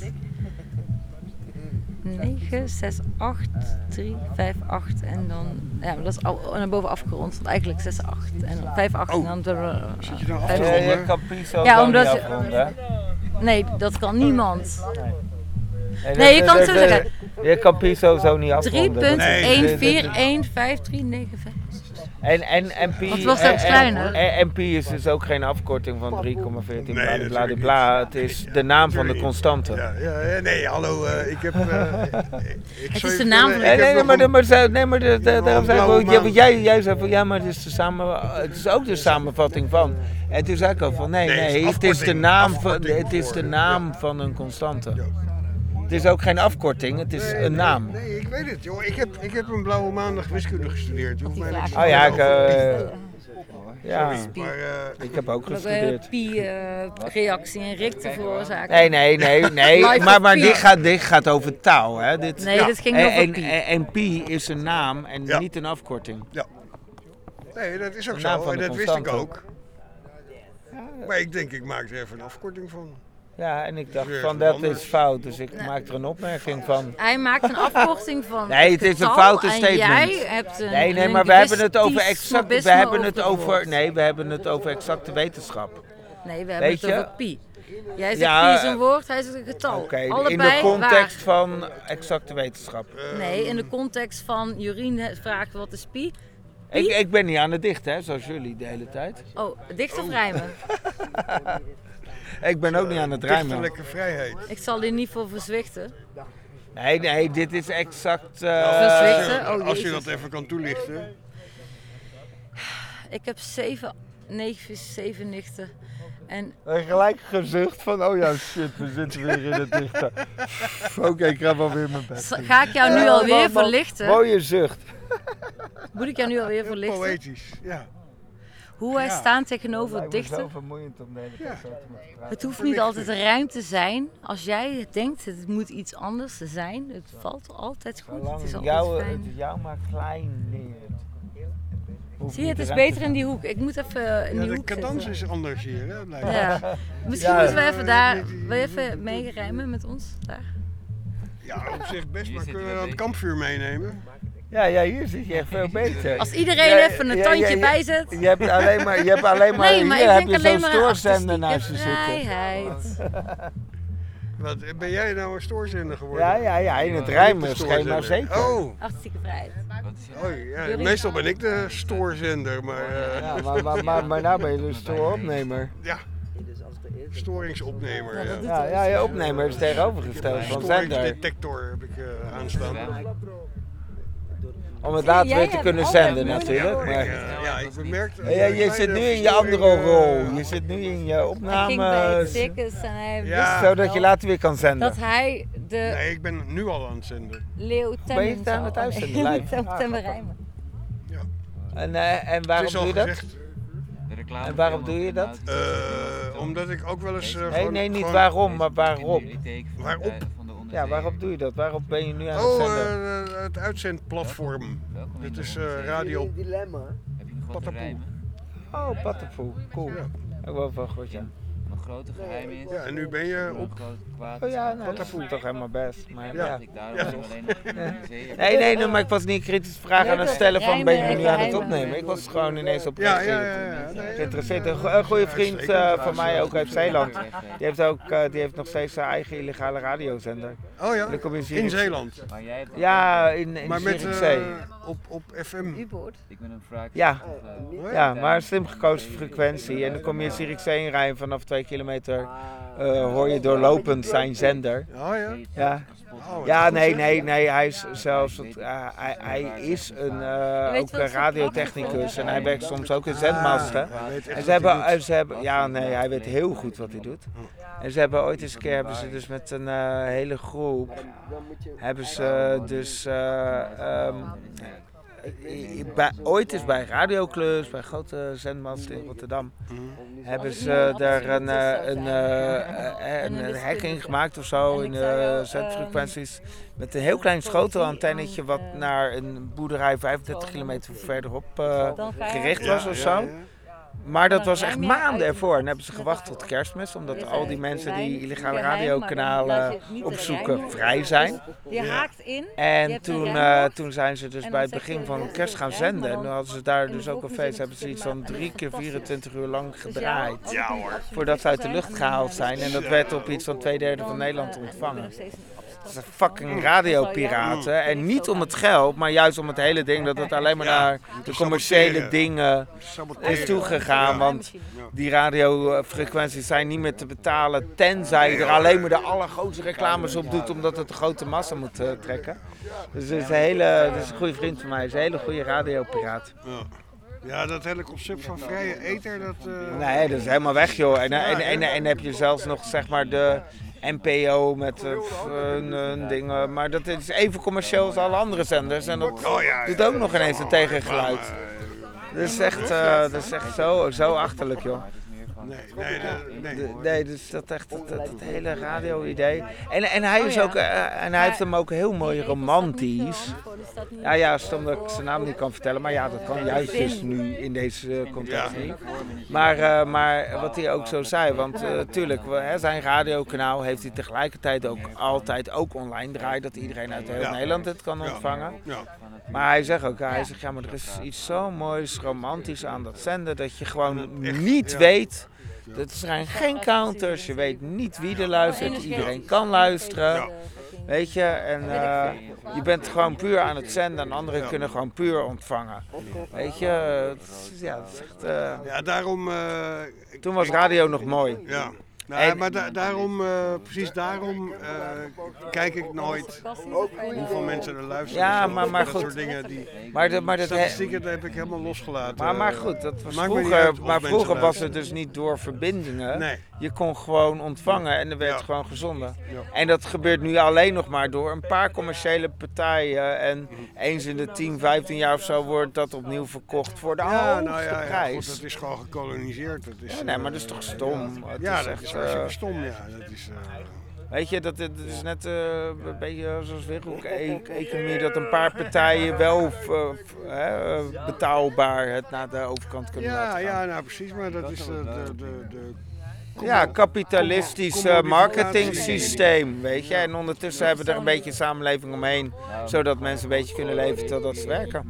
negen zes acht drie vijf acht en dan, ja, maar dat is al naar boven afgerond, want eigenlijk zes acht en dan vijf acht Oh. en dan... Uh, Zit je dan af vijf- te Ja, ronden? je kan Piso Ja, zo omdat niet je- afronden. Nee, dat kan niemand. Nee, Nee, je dat- kan het dat- zo dat- zeggen. Je kan Piso zo niet drie afronden. punt Dat- een dat- vier dat- een vijf drie negen vijf En, en, en, Pi, Wat was dat en, kleiner? en, en Pi is dus ook geen afkorting van drie komma veertien Nee, bla bla natuurlijk bla. Het is de naam van de constante. Ja, ja, ja, nee, hallo, uh, ik heb... Uh, ik Het zou is je de naam van vertellen, de- Nee, ik heb nee, nog maar, een- maar, maar, nee, maar de, de, nog daarom een zei ik blauwe wel, ja, maan. jij, jij zei van ja, maar het is, de samen, het is ook de samenvatting van. En toen zei ik al van nee, Nee, het is nee, het is de afkorting, naam, van, afkorting het is de voor- naam van een constante. Het is ook geen afkorting, het is Nee, een nee, naam. Nee, ik weet het, joh. Ik heb, ik heb een blauwe maandag wiskunde gestudeerd. Je hoeft mij niks te Oh ja, ik, vertellen. uh, ja, Sorry, maar, uh, ik heb ook Ook een gestudeerd. pi-reactie en Richter veroorzaken. Nee, nee, nee, nee. Life maar of maar pi. dit, gaat, dit gaat over taal. Hè. Dit, Nee, dit ging en, over en, pi. En, en pi is een naam en Ja. niet een afkorting. Ja. Nee, dat is ook De naam zo. van En de dat wist ik constante. ook. Maar ik denk, ik maak er even een afkorting van. Ja, en ik dacht Weer van wat dat anders. is fout, dus ik maak er een opmerking van. Hij maakt een afkorting van Nee, het is een getal foute en statement. jij hebt een nee, nee, maar we hebben het over linguïstisch exact. We snobisme hebben het overgehoord. over. Nee, we hebben het over exacte wetenschap. Nee, we hebben Weet het je? over pi. Jij zegt Ja, pi is een woord, hij zegt een getal. Oké, Allebei in de context waar. van exacte wetenschap. Nee, in de context van Jorien vraagt wat is pi. Ik, ik ben niet aan het dichten, hè, zoals jullie de hele tijd. Oh, dicht of rijmen? Ik ben ook niet aan het Dichter rijmen. lekker vrijheid. Ik zal hier niet voor verzwichten. Nee, nee, dit is exact. eh, Verzwichten? Oh, Als je jezus. dat even kan toelichten. Ik heb zeven neefjes, zeven nichten. En En gelijk gezucht van, oh ja, shit, we zitten weer in het dichten. Oké, ik ga wel weer mijn best doen. ga ik jou nu Ja, alweer man, man. verlichten? Mooie zucht. Moet ik jou nu alweer verlichten? Poëtisch, ja. Hoe wij Ja. staan tegenover Het het lijkt me zo dichten. vermoeiend om de hele tijd zo te moeten praten. Het hoeft niet altijd ruim te zijn. Als jij denkt, het moet iets anders zijn, het valt altijd goed. Het is Zolang altijd jou, fijn. het jou maar klein leert. Hoeft Zie je, het niet is ruimte beter in die hoek. Ik moet even in Ja, die de hoek cadans zitten. is anders hier, hè? lijkt me. Ja. Misschien Ja. moeten we even daar. Wil je even meerijmen met ons? Daar. Ja, op zich best, maar zit kunnen we wel dan het beter. kampvuur meenemen? Ja, ja, hier zit je echt veel beter. Als iedereen Ja, even een ja, tandje ja, ja. bijzet. Je hebt alleen maar, je hebt alleen maar, Nee, maar hier ik heb denk je alleen zo'n maar aan stoorzender naast je artistieke zitten. vrijheid. Wat, ben jij nou een stoorzender geworden? Ja, ja, ja, in het Niet rijmen de is geen maar stoorzender. zeker. Oh, Artistieke vrijheid. oh ja, Jullie- meestal ben ik de stoorzender, maar... eh, Ja, maar, maar, maar, maar nou ben je dus stooropnemer. ja, storingsopnemer, ja. Ja, ja, je opnemer is tegenovergesteld van zender. Storingsdetector heb ik uh, aanstaan. Om het later Jij weer te hebt kunnen altijd zenden moeite natuurlijk. Ik, Maar, uh, ja, ik bemerkte... ja, ja, je zit nu in je andere rol. Je zit nu in je Hij ging bij het opnames. circus en hij Ja. wist Zodat je later weer kan zenden. dat hij de Nee, ik ben nu al aan het zenden. leeuw Ben je temmen het aan het zou. uitzenden Nee, live? temmen- temmen rijmen. En, uh, en Het waarom is al doe je dat? gezegd. De reclame En waarom doe je dat? Uh, omdat ik ook wel eens... Uh, Nee, gewoon, nee, niet gewoon- waarom, maar waarop. Waarop? Ja, waarop doe je dat? Waarop ben je nu aan het Oh, zenden? uh, het uitzendplatform. Dit is uh, radio Dilemma. Heb je nog wat te Patapoe. rijmen? Oh, pattenpoel. Cool. Ja. Ik wil wel goed, ja. Een grote geheim is. Ja, en nu ben je een op. groot kwaad Oh is ja, aan nou, dat het voelt toch helemaal best. Maar, Ja. ja. Dat ik daarom alleen nog in de zee heb. Nee, nee, nee, maar ik was niet kritisch vragen aan het stellen van ben je nu aan het opnemen. Ik was gewoon ineens op Ja, ja, ja. ja. Nee, geïnteresseerd. Een go- een goede vriend uh, van mij, ook uit Zeeland, die heeft, ook, uh, die heeft nog steeds zijn eigen illegale radiozender. Oh ja, Dan kom je in Zierikzee. Zeeland. Maar jij hebt Ja, in, in Maar met Zierikzee. uh, op, op F M. U-boot. Ik ben een vraag. Ja. Oh, Ja, maar een slim gekozen frequentie. En dan kom je in Zierikzee rijden vanaf twee kilometer. Uh, hoor je doorlopend zijn zender. Oh ja? Ja, Oh, ja nee, nee, nee. Hij is zelfs, uh, hij, hij is een, uh, ook een radiotechnicus en hij werkt soms ook in zendmasten. En ze hebben, ze hebben, ja nee, hij weet heel goed wat hij doet. En ze hebben ooit eens een keer, hebben ze dus met een uh, hele groep, hebben ze dus, uh, um, bij, ooit is bij Radioclubs, bij grote zendmasten in Rotterdam, hebben ze daar een, uh, een, uh, een, een hek in gemaakt of zo in de zendfrequenties. Met een heel klein schotelantennetje wat naar een boerderij vijfendertig kilometer verderop uh, gericht was of zo. Maar dat was echt maanden ervoor. En hebben ze gewacht tot Kerstmis, omdat al die mensen die illegale radiokanalen opzoeken vrij zijn. Je haakt in. En toen, uh, toen zijn ze dus bij het begin van kerst gaan zenden. En toen hadden ze daar dus ook een feest. Hebben ze iets van drie keer vierentwintig uur lang gedraaid. Ja hoor. Voordat ze uit de lucht gehaald zijn. En dat werd op iets van twee derde van Nederland ontvangen. Het zijn fucking radiopiraten. En niet om het geld, maar juist om het hele ding dat het alleen maar naar de commerciële dingen is toegegaan. Want die radiofrequenties zijn niet meer te betalen tenzij je er alleen maar de allergrootste reclames op doet omdat het de grote massa moet uh, trekken. Dus het is een hele, dat is een goede vriend van mij, het is een hele goede radiopiraat. Ja. Ja, dat hele concept van vrije ether, dat... Uh... Nee, dat is helemaal weg, joh. En, en, en, en, en heb je zelfs nog, zeg maar, de N P O met uh, een, een dingen. Maar dat is even commercieel als alle andere zenders. En dat oh, ja, ja, doet ook nog ineens een tegengeluid. Dat is echt, uh, dat is echt zo, zo achterlijk, joh. Nee, nee, nee. nee. nee dus dat echt dat, dat, dat hele radio-idee. En, en hij is ook, uh, en hij heeft hem ook heel mooi romantisch. Ja, ja, stom dat ik zijn naam niet kan vertellen, maar ja, dat kan juist dus nu in deze context niet. Maar, uh, maar wat hij ook zo zei, want uh, tuurlijk, hè, zijn radiokanaal heeft hij tegelijkertijd ook altijd ook online draaien, dat iedereen uit heel Nederland het kan ontvangen. Maar hij zegt ook, hij zegt, ja, maar er is iets zo moois, romantisch aan dat zenden, dat je gewoon niet weet. Er zijn geen counters, je weet niet wie er luistert, iedereen kan luisteren. Weet je, en uh, je bent gewoon puur aan het zenden en anderen ja. kunnen gewoon puur ontvangen. Weet je, het is, ja, het is echt... Uh, ja, daarom... Uh, toen was radio nog mooi. Ja. Nou, en, maar da daarom, uh, precies daarom uh, kijk ik nooit hoeveel mensen er luisteren. Ja, maar, maar dat goed. soort dingen die maar de, maar dat statistieken dat heb ik helemaal losgelaten. Maar, maar goed, dat was vroeger, maar vroeger was het dus niet door verbindingen. Nee. Je kon gewoon ontvangen en er werd ja. gewoon gezonden. Ja. En dat gebeurt nu alleen nog maar door een paar commerciële partijen. En eens in de tien, vijftien jaar of zo wordt dat opnieuw verkocht voor de ja, hoogste nou ja, prijs. Ja, goed, dat is gewoon gekoloniseerd. Dat is, ja, nee, maar dat is toch stom? Ja, het ja is dat echt, is hartstikke stom, ja. Dat is, uh... Weet je, dat, dat is net uh, een beetje zoals wereldeconomie, dat een paar partijen wel uh, uh, betaalbaar het naar de overkant kunnen ja, laten gaan. Ja, nou precies, maar dat is de... de, de, de ja, kapitalistisch uh, marketing systeem, weet je. En ondertussen hebben we er een beetje een samenleving omheen, zodat mensen een beetje kunnen leven totdat ze werken.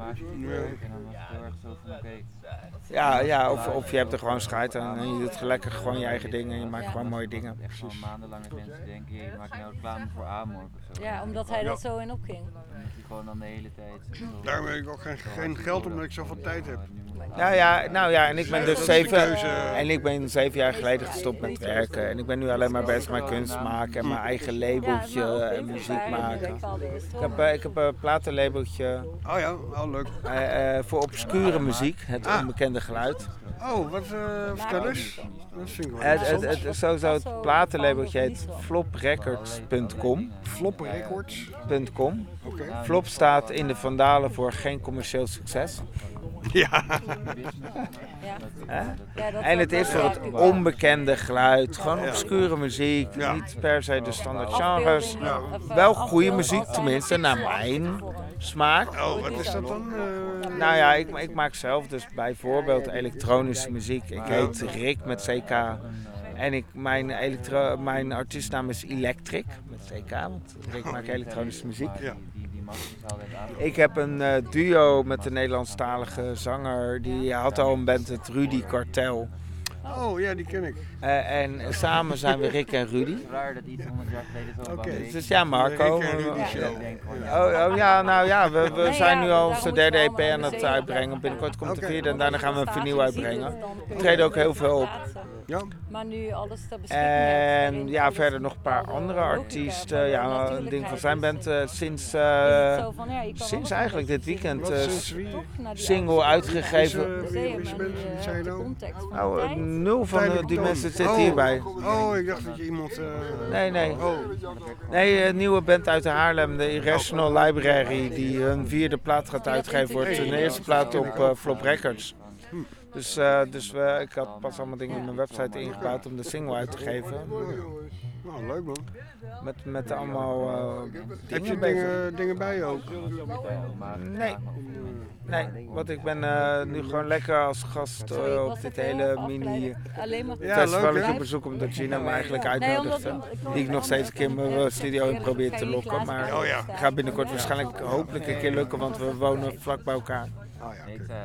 Ja, ja of, of je hebt er gewoon scheid aan en je doet lekker gewoon je eigen dingen en je maakt gewoon mooie dingen. Echt gewoon maandenlang dat mensen denken, je maakt nou reclame voor Amork of zo. Ja, omdat hij dat zo in opging. Dat je gewoon dan de hele tijd... Daarom heb ik ook geen, geen geld omdat ik zoveel tijd heb. Nou ja, nou ja, en ik ben dus zeven, en ik ben zeven jaar geleden gestopt met werken. En ik ben nu alleen maar bezig met kunst maken en mijn eigen labeltje en muziek maken. Ik heb, uh, ik heb een platenlabeltje. Oh ja, oh leuk. Uh, uh, voor obscure muziek, het ah. onbekende geluid. Oh, wat uh, vertel eens. Dat vind ik wel het, het, het, het, sowieso het platenlabeltje heet flop records punt com. flop records punt com. Okay. Flop staat in de Vandalen voor geen commercieel succes. Ja. ja en het is voor het onbekende geluid, gewoon obscure muziek, ja. niet per se de standaard genres. Ja. Wel goede muziek, tenminste naar mijn smaak. Oh, wat is dat dan? Uh... Nou ja, ik, ik maak zelf dus bijvoorbeeld elektronische muziek. Ik heet Rick met C K. En ik, mijn, elektro, mijn artiestnaam is Electric met C K, want Rick maakt elektronische muziek. Ja. Ik heb een uh, duo met een Nederlandstalige zanger, die had al een band, het Rudy Kartel. Oh ja, die ken ik. Uh, en samen zijn we Rick en Rudy. Raar dat iets honderd jaar geleden zo okay. Dus, dus ja, Marco. Rick en Rudy show. Oh, oh ja, nou ja, we, we zijn nu al onze derde E P aan het uitbrengen. Binnenkort komt de vierde en daarna gaan we een vinyl uitbrengen. We treden ook heel veel op. Ja. Maar nu alles te beschikbaar. En ja, verder nog een paar andere artiesten. Ja, een ding van zijn band uh, sinds, uh, sinds eigenlijk dit weekend uh, single uitgegeven. Wie zijn nou? Nou, nul van de, die mensen zitten hierbij. Oh, ik dacht dat je iemand... Uh... Nee, nee. Nee, een nieuwe band uit Haarlem, de Irrational Library, die hun vierde plaat gaat uitgeven, wordt hun eerste plaat op uh, Flop Records. Dus, uh, dus uh, ik had pas allemaal dingen op mijn website ingebouwd om de single uit te geven. Nou, leuk man. Met, met allemaal uh, Heb je dingen, dingen bij je ook? Nee. Nee, want ik ben uh, nu gewoon lekker als gast uh, op dit hele mini festivaletje op bezoek, omdat Gina me eigenlijk uitnodigde. Die ik nog steeds een keer in mijn studio in probeer te lokken. Maar oh, ja. gaat binnenkort waarschijnlijk hopelijk een keer lukken, want we wonen vlak bij elkaar. Oh, ja, ik zei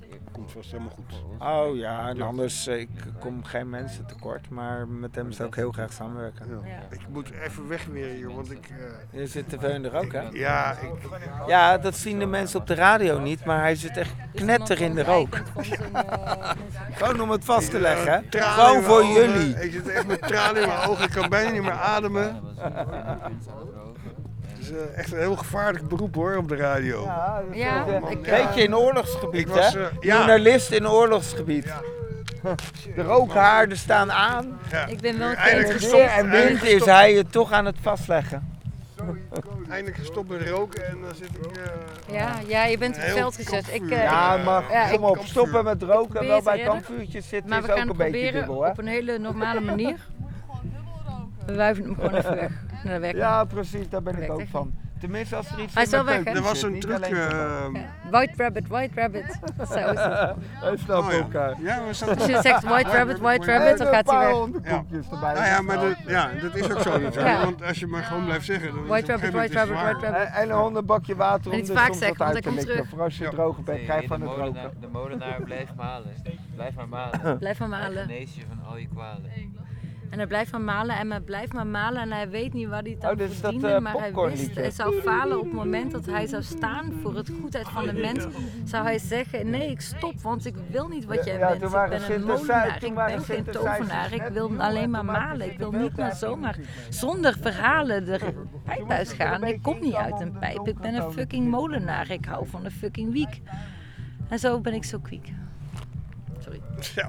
Komt vast helemaal goed. Oh ja, en anders, uh, ik kom geen mensen tekort, maar met hem zou ik heel graag samenwerken. Ja. Ja. Ik moet even weg weer hier, want ik... Uh, Je zit te veel in de rook, hè? Ja, ik... Ja, dat zien de mensen op de radio niet, maar hij zit echt knetter in de rook. Gewoon om het vast te leggen, hè? Ja, gewoon voor ogen. jullie. Ik zit echt met tranen in mijn ogen, ik kan bijna niet meer ademen. Het is uh, echt een heel gevaarlijk beroep hoor, op de radio. Ja, dus ja ik, uh, weet je, in oorlogsgebied, was, hè? Uh, ja. Journalist in oorlogsgebied. Ja. De rookhaarden staan aan. Ja. Ik ben wel eindelijk gestopt. En wind is hij het toch aan het vastleggen. Eindelijk gestopt met roken en dan zit ik... Uh, ja, ja, je bent op het veld gezet. Ik, uh, ja, maar ja, kom op, stoppen met roken. Wel bij kampvuurtjes zitten maar is ook een beetje proberen dubbel, hè? op een hele normale manier. We wuiven hem gewoon even weg. Nou, dat ja, precies, daar ben ik ook van. Tenminste, als er iets hij is wel weg, hè? Er was een truc... Uh, ja. White rabbit, white rabbit. Zo is het. Hij snapt elkaar. Ja, Als je zegt white rabbit, white rabbit, dan gaat hij weg. Ja. Erbij. Nou ja, maar dat, ja, dat is ook zo natuurlijk. Ja. Want als je maar gewoon blijft zeggen... Dan white rabbit, white rabbit, white rabbit. En een hondenbakje water om de soms zeggen, wat uit te likken. Voor als je ja. droog bent, krijg van het roken. De molenaar blijft malen. Blijf maar malen. Blijf maar malen. Genees je van al je kwalen. En hij blijft maar malen en hij blijft maar malen en hij weet niet waar hij het aan oh, dus verdiende, dat, uh, maar hij wist, hij zou falen op het moment dat hij zou staan voor het goedheid van de mens. Zou hij zeggen, nee ik stop, want ik wil niet wat jij ja, bent. Ik ben een molenaar, ik ben geen tovenaar, ik wil alleen maar malen. Ik wil niet maar zomaar zonder verhalen de pijp uitgaan. Ik kom niet uit een pijp, ik ben een fucking molenaar, ik hou van een fucking wiek. En zo ben ik zo kwiek. Sorry.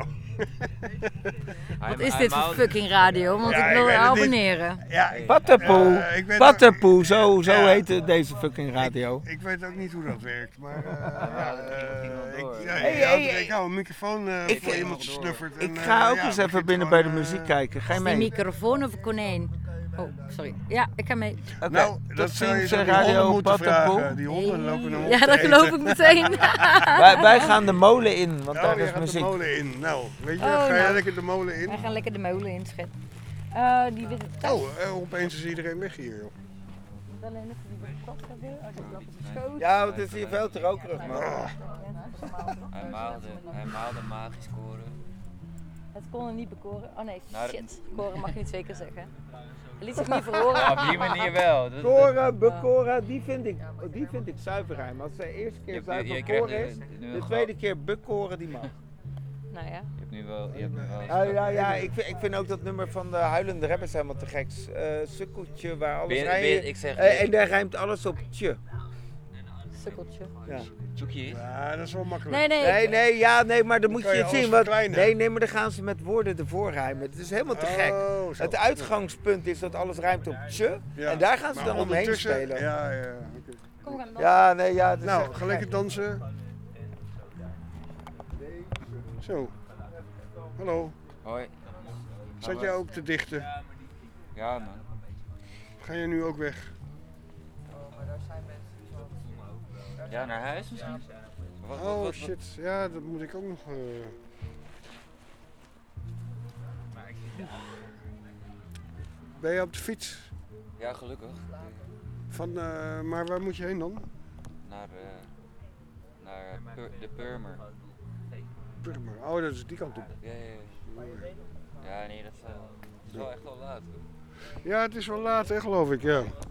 Wat is dit voor fucking radio? Want ja, ik wil je abonneren. Ja, Patterpoe. Uh, Patterpoe, zo, zo ja. heet deze fucking radio. Ik, ik weet ook niet hoe dat werkt, maar uh, ja, uh, ik, ja, hey, ja, hey, ik hou een microfoon uh, ik, voor iemand snuffert. Ik en, ga ook uh, eens ja, even binnen bij de muziek uh, kijken. Ga je mee? Is die microfoon of een konijn? Oh, sorry. Ja, ik ga mee. Okay, nou, dat zou je die radio moeten vragen. Die honden lopen hem op. Ja, dat geloof ik meteen. wij, wij gaan de molen in, want oh, daar is gaat muziek. de molen in. Nou, weet je, oh, ga jij nou. lekker de molen in? Wij gaan lekker de molen in, schat. Uh, die witte tas. Oh, uh, opeens is iedereen weg hier, joh. Alleen even die witte tas hebben. Oh, die loopt op de schoot. Ja, want het is hier veel te rokerig, man. Oh. Hij maalde, hij maalde magisch koren. Het kon er niet bekoren. Oh nee, nou, shit. Koren mag je niet twee keer zeggen. Hij liet zich niet verhoren. Ja, op die manier wel. Dat, koren, bekoren, die vind ik, die vind ik zuiverrijm. Als de eerste keer zuiver koren is, de tweede keer bekoren die mag. Nou ja. Je hebt nu wel... Je hebt nu wel uh, ja, ja, ik vind, ik vind ook dat nummer van de Huilende Rabbits helemaal te gek. Uh, sukkeltje waar alles ben, rijmt. Ben, ik zeg, uh, en daar rijmt alles op tje. Sukkeltje. Ja. Zoekje? Ja, dat is wel makkelijk. Nee, nee. Nee, nee, ja, nee, maar dan moet je het zien. Want, nee, nee, maar dan gaan ze met woorden ervoor rijmen. Het is helemaal te gek. Oh, het uitgangspunt is dat alles rijmt op tje. Ja. En daar gaan ze maar dan omheen spelen. Ja, ja. Okay. Kom, we gaan dansen. Ja, nee, ja. Het is nou, ga lekker dansen. Zo. Hallo. Hoi. Zat jij ook te dichten? Ja, man. Ga je nu ook weg? Ja, naar huis misschien? Wat, oh wat, wat, shit, wat? Ja, dat moet ik ook nog... Uh... Ben je op de fiets? Ja, gelukkig. Van, uh, maar waar moet je heen dan? Naar, uh, naar Pur de Purmer. Purmer, oh dat is die kant op. Ja, ja, ja. Ja, nee, dat is, uh, dat is wel echt wel laat. Hoor. Ja, het is wel laat hè, geloof ik, ja.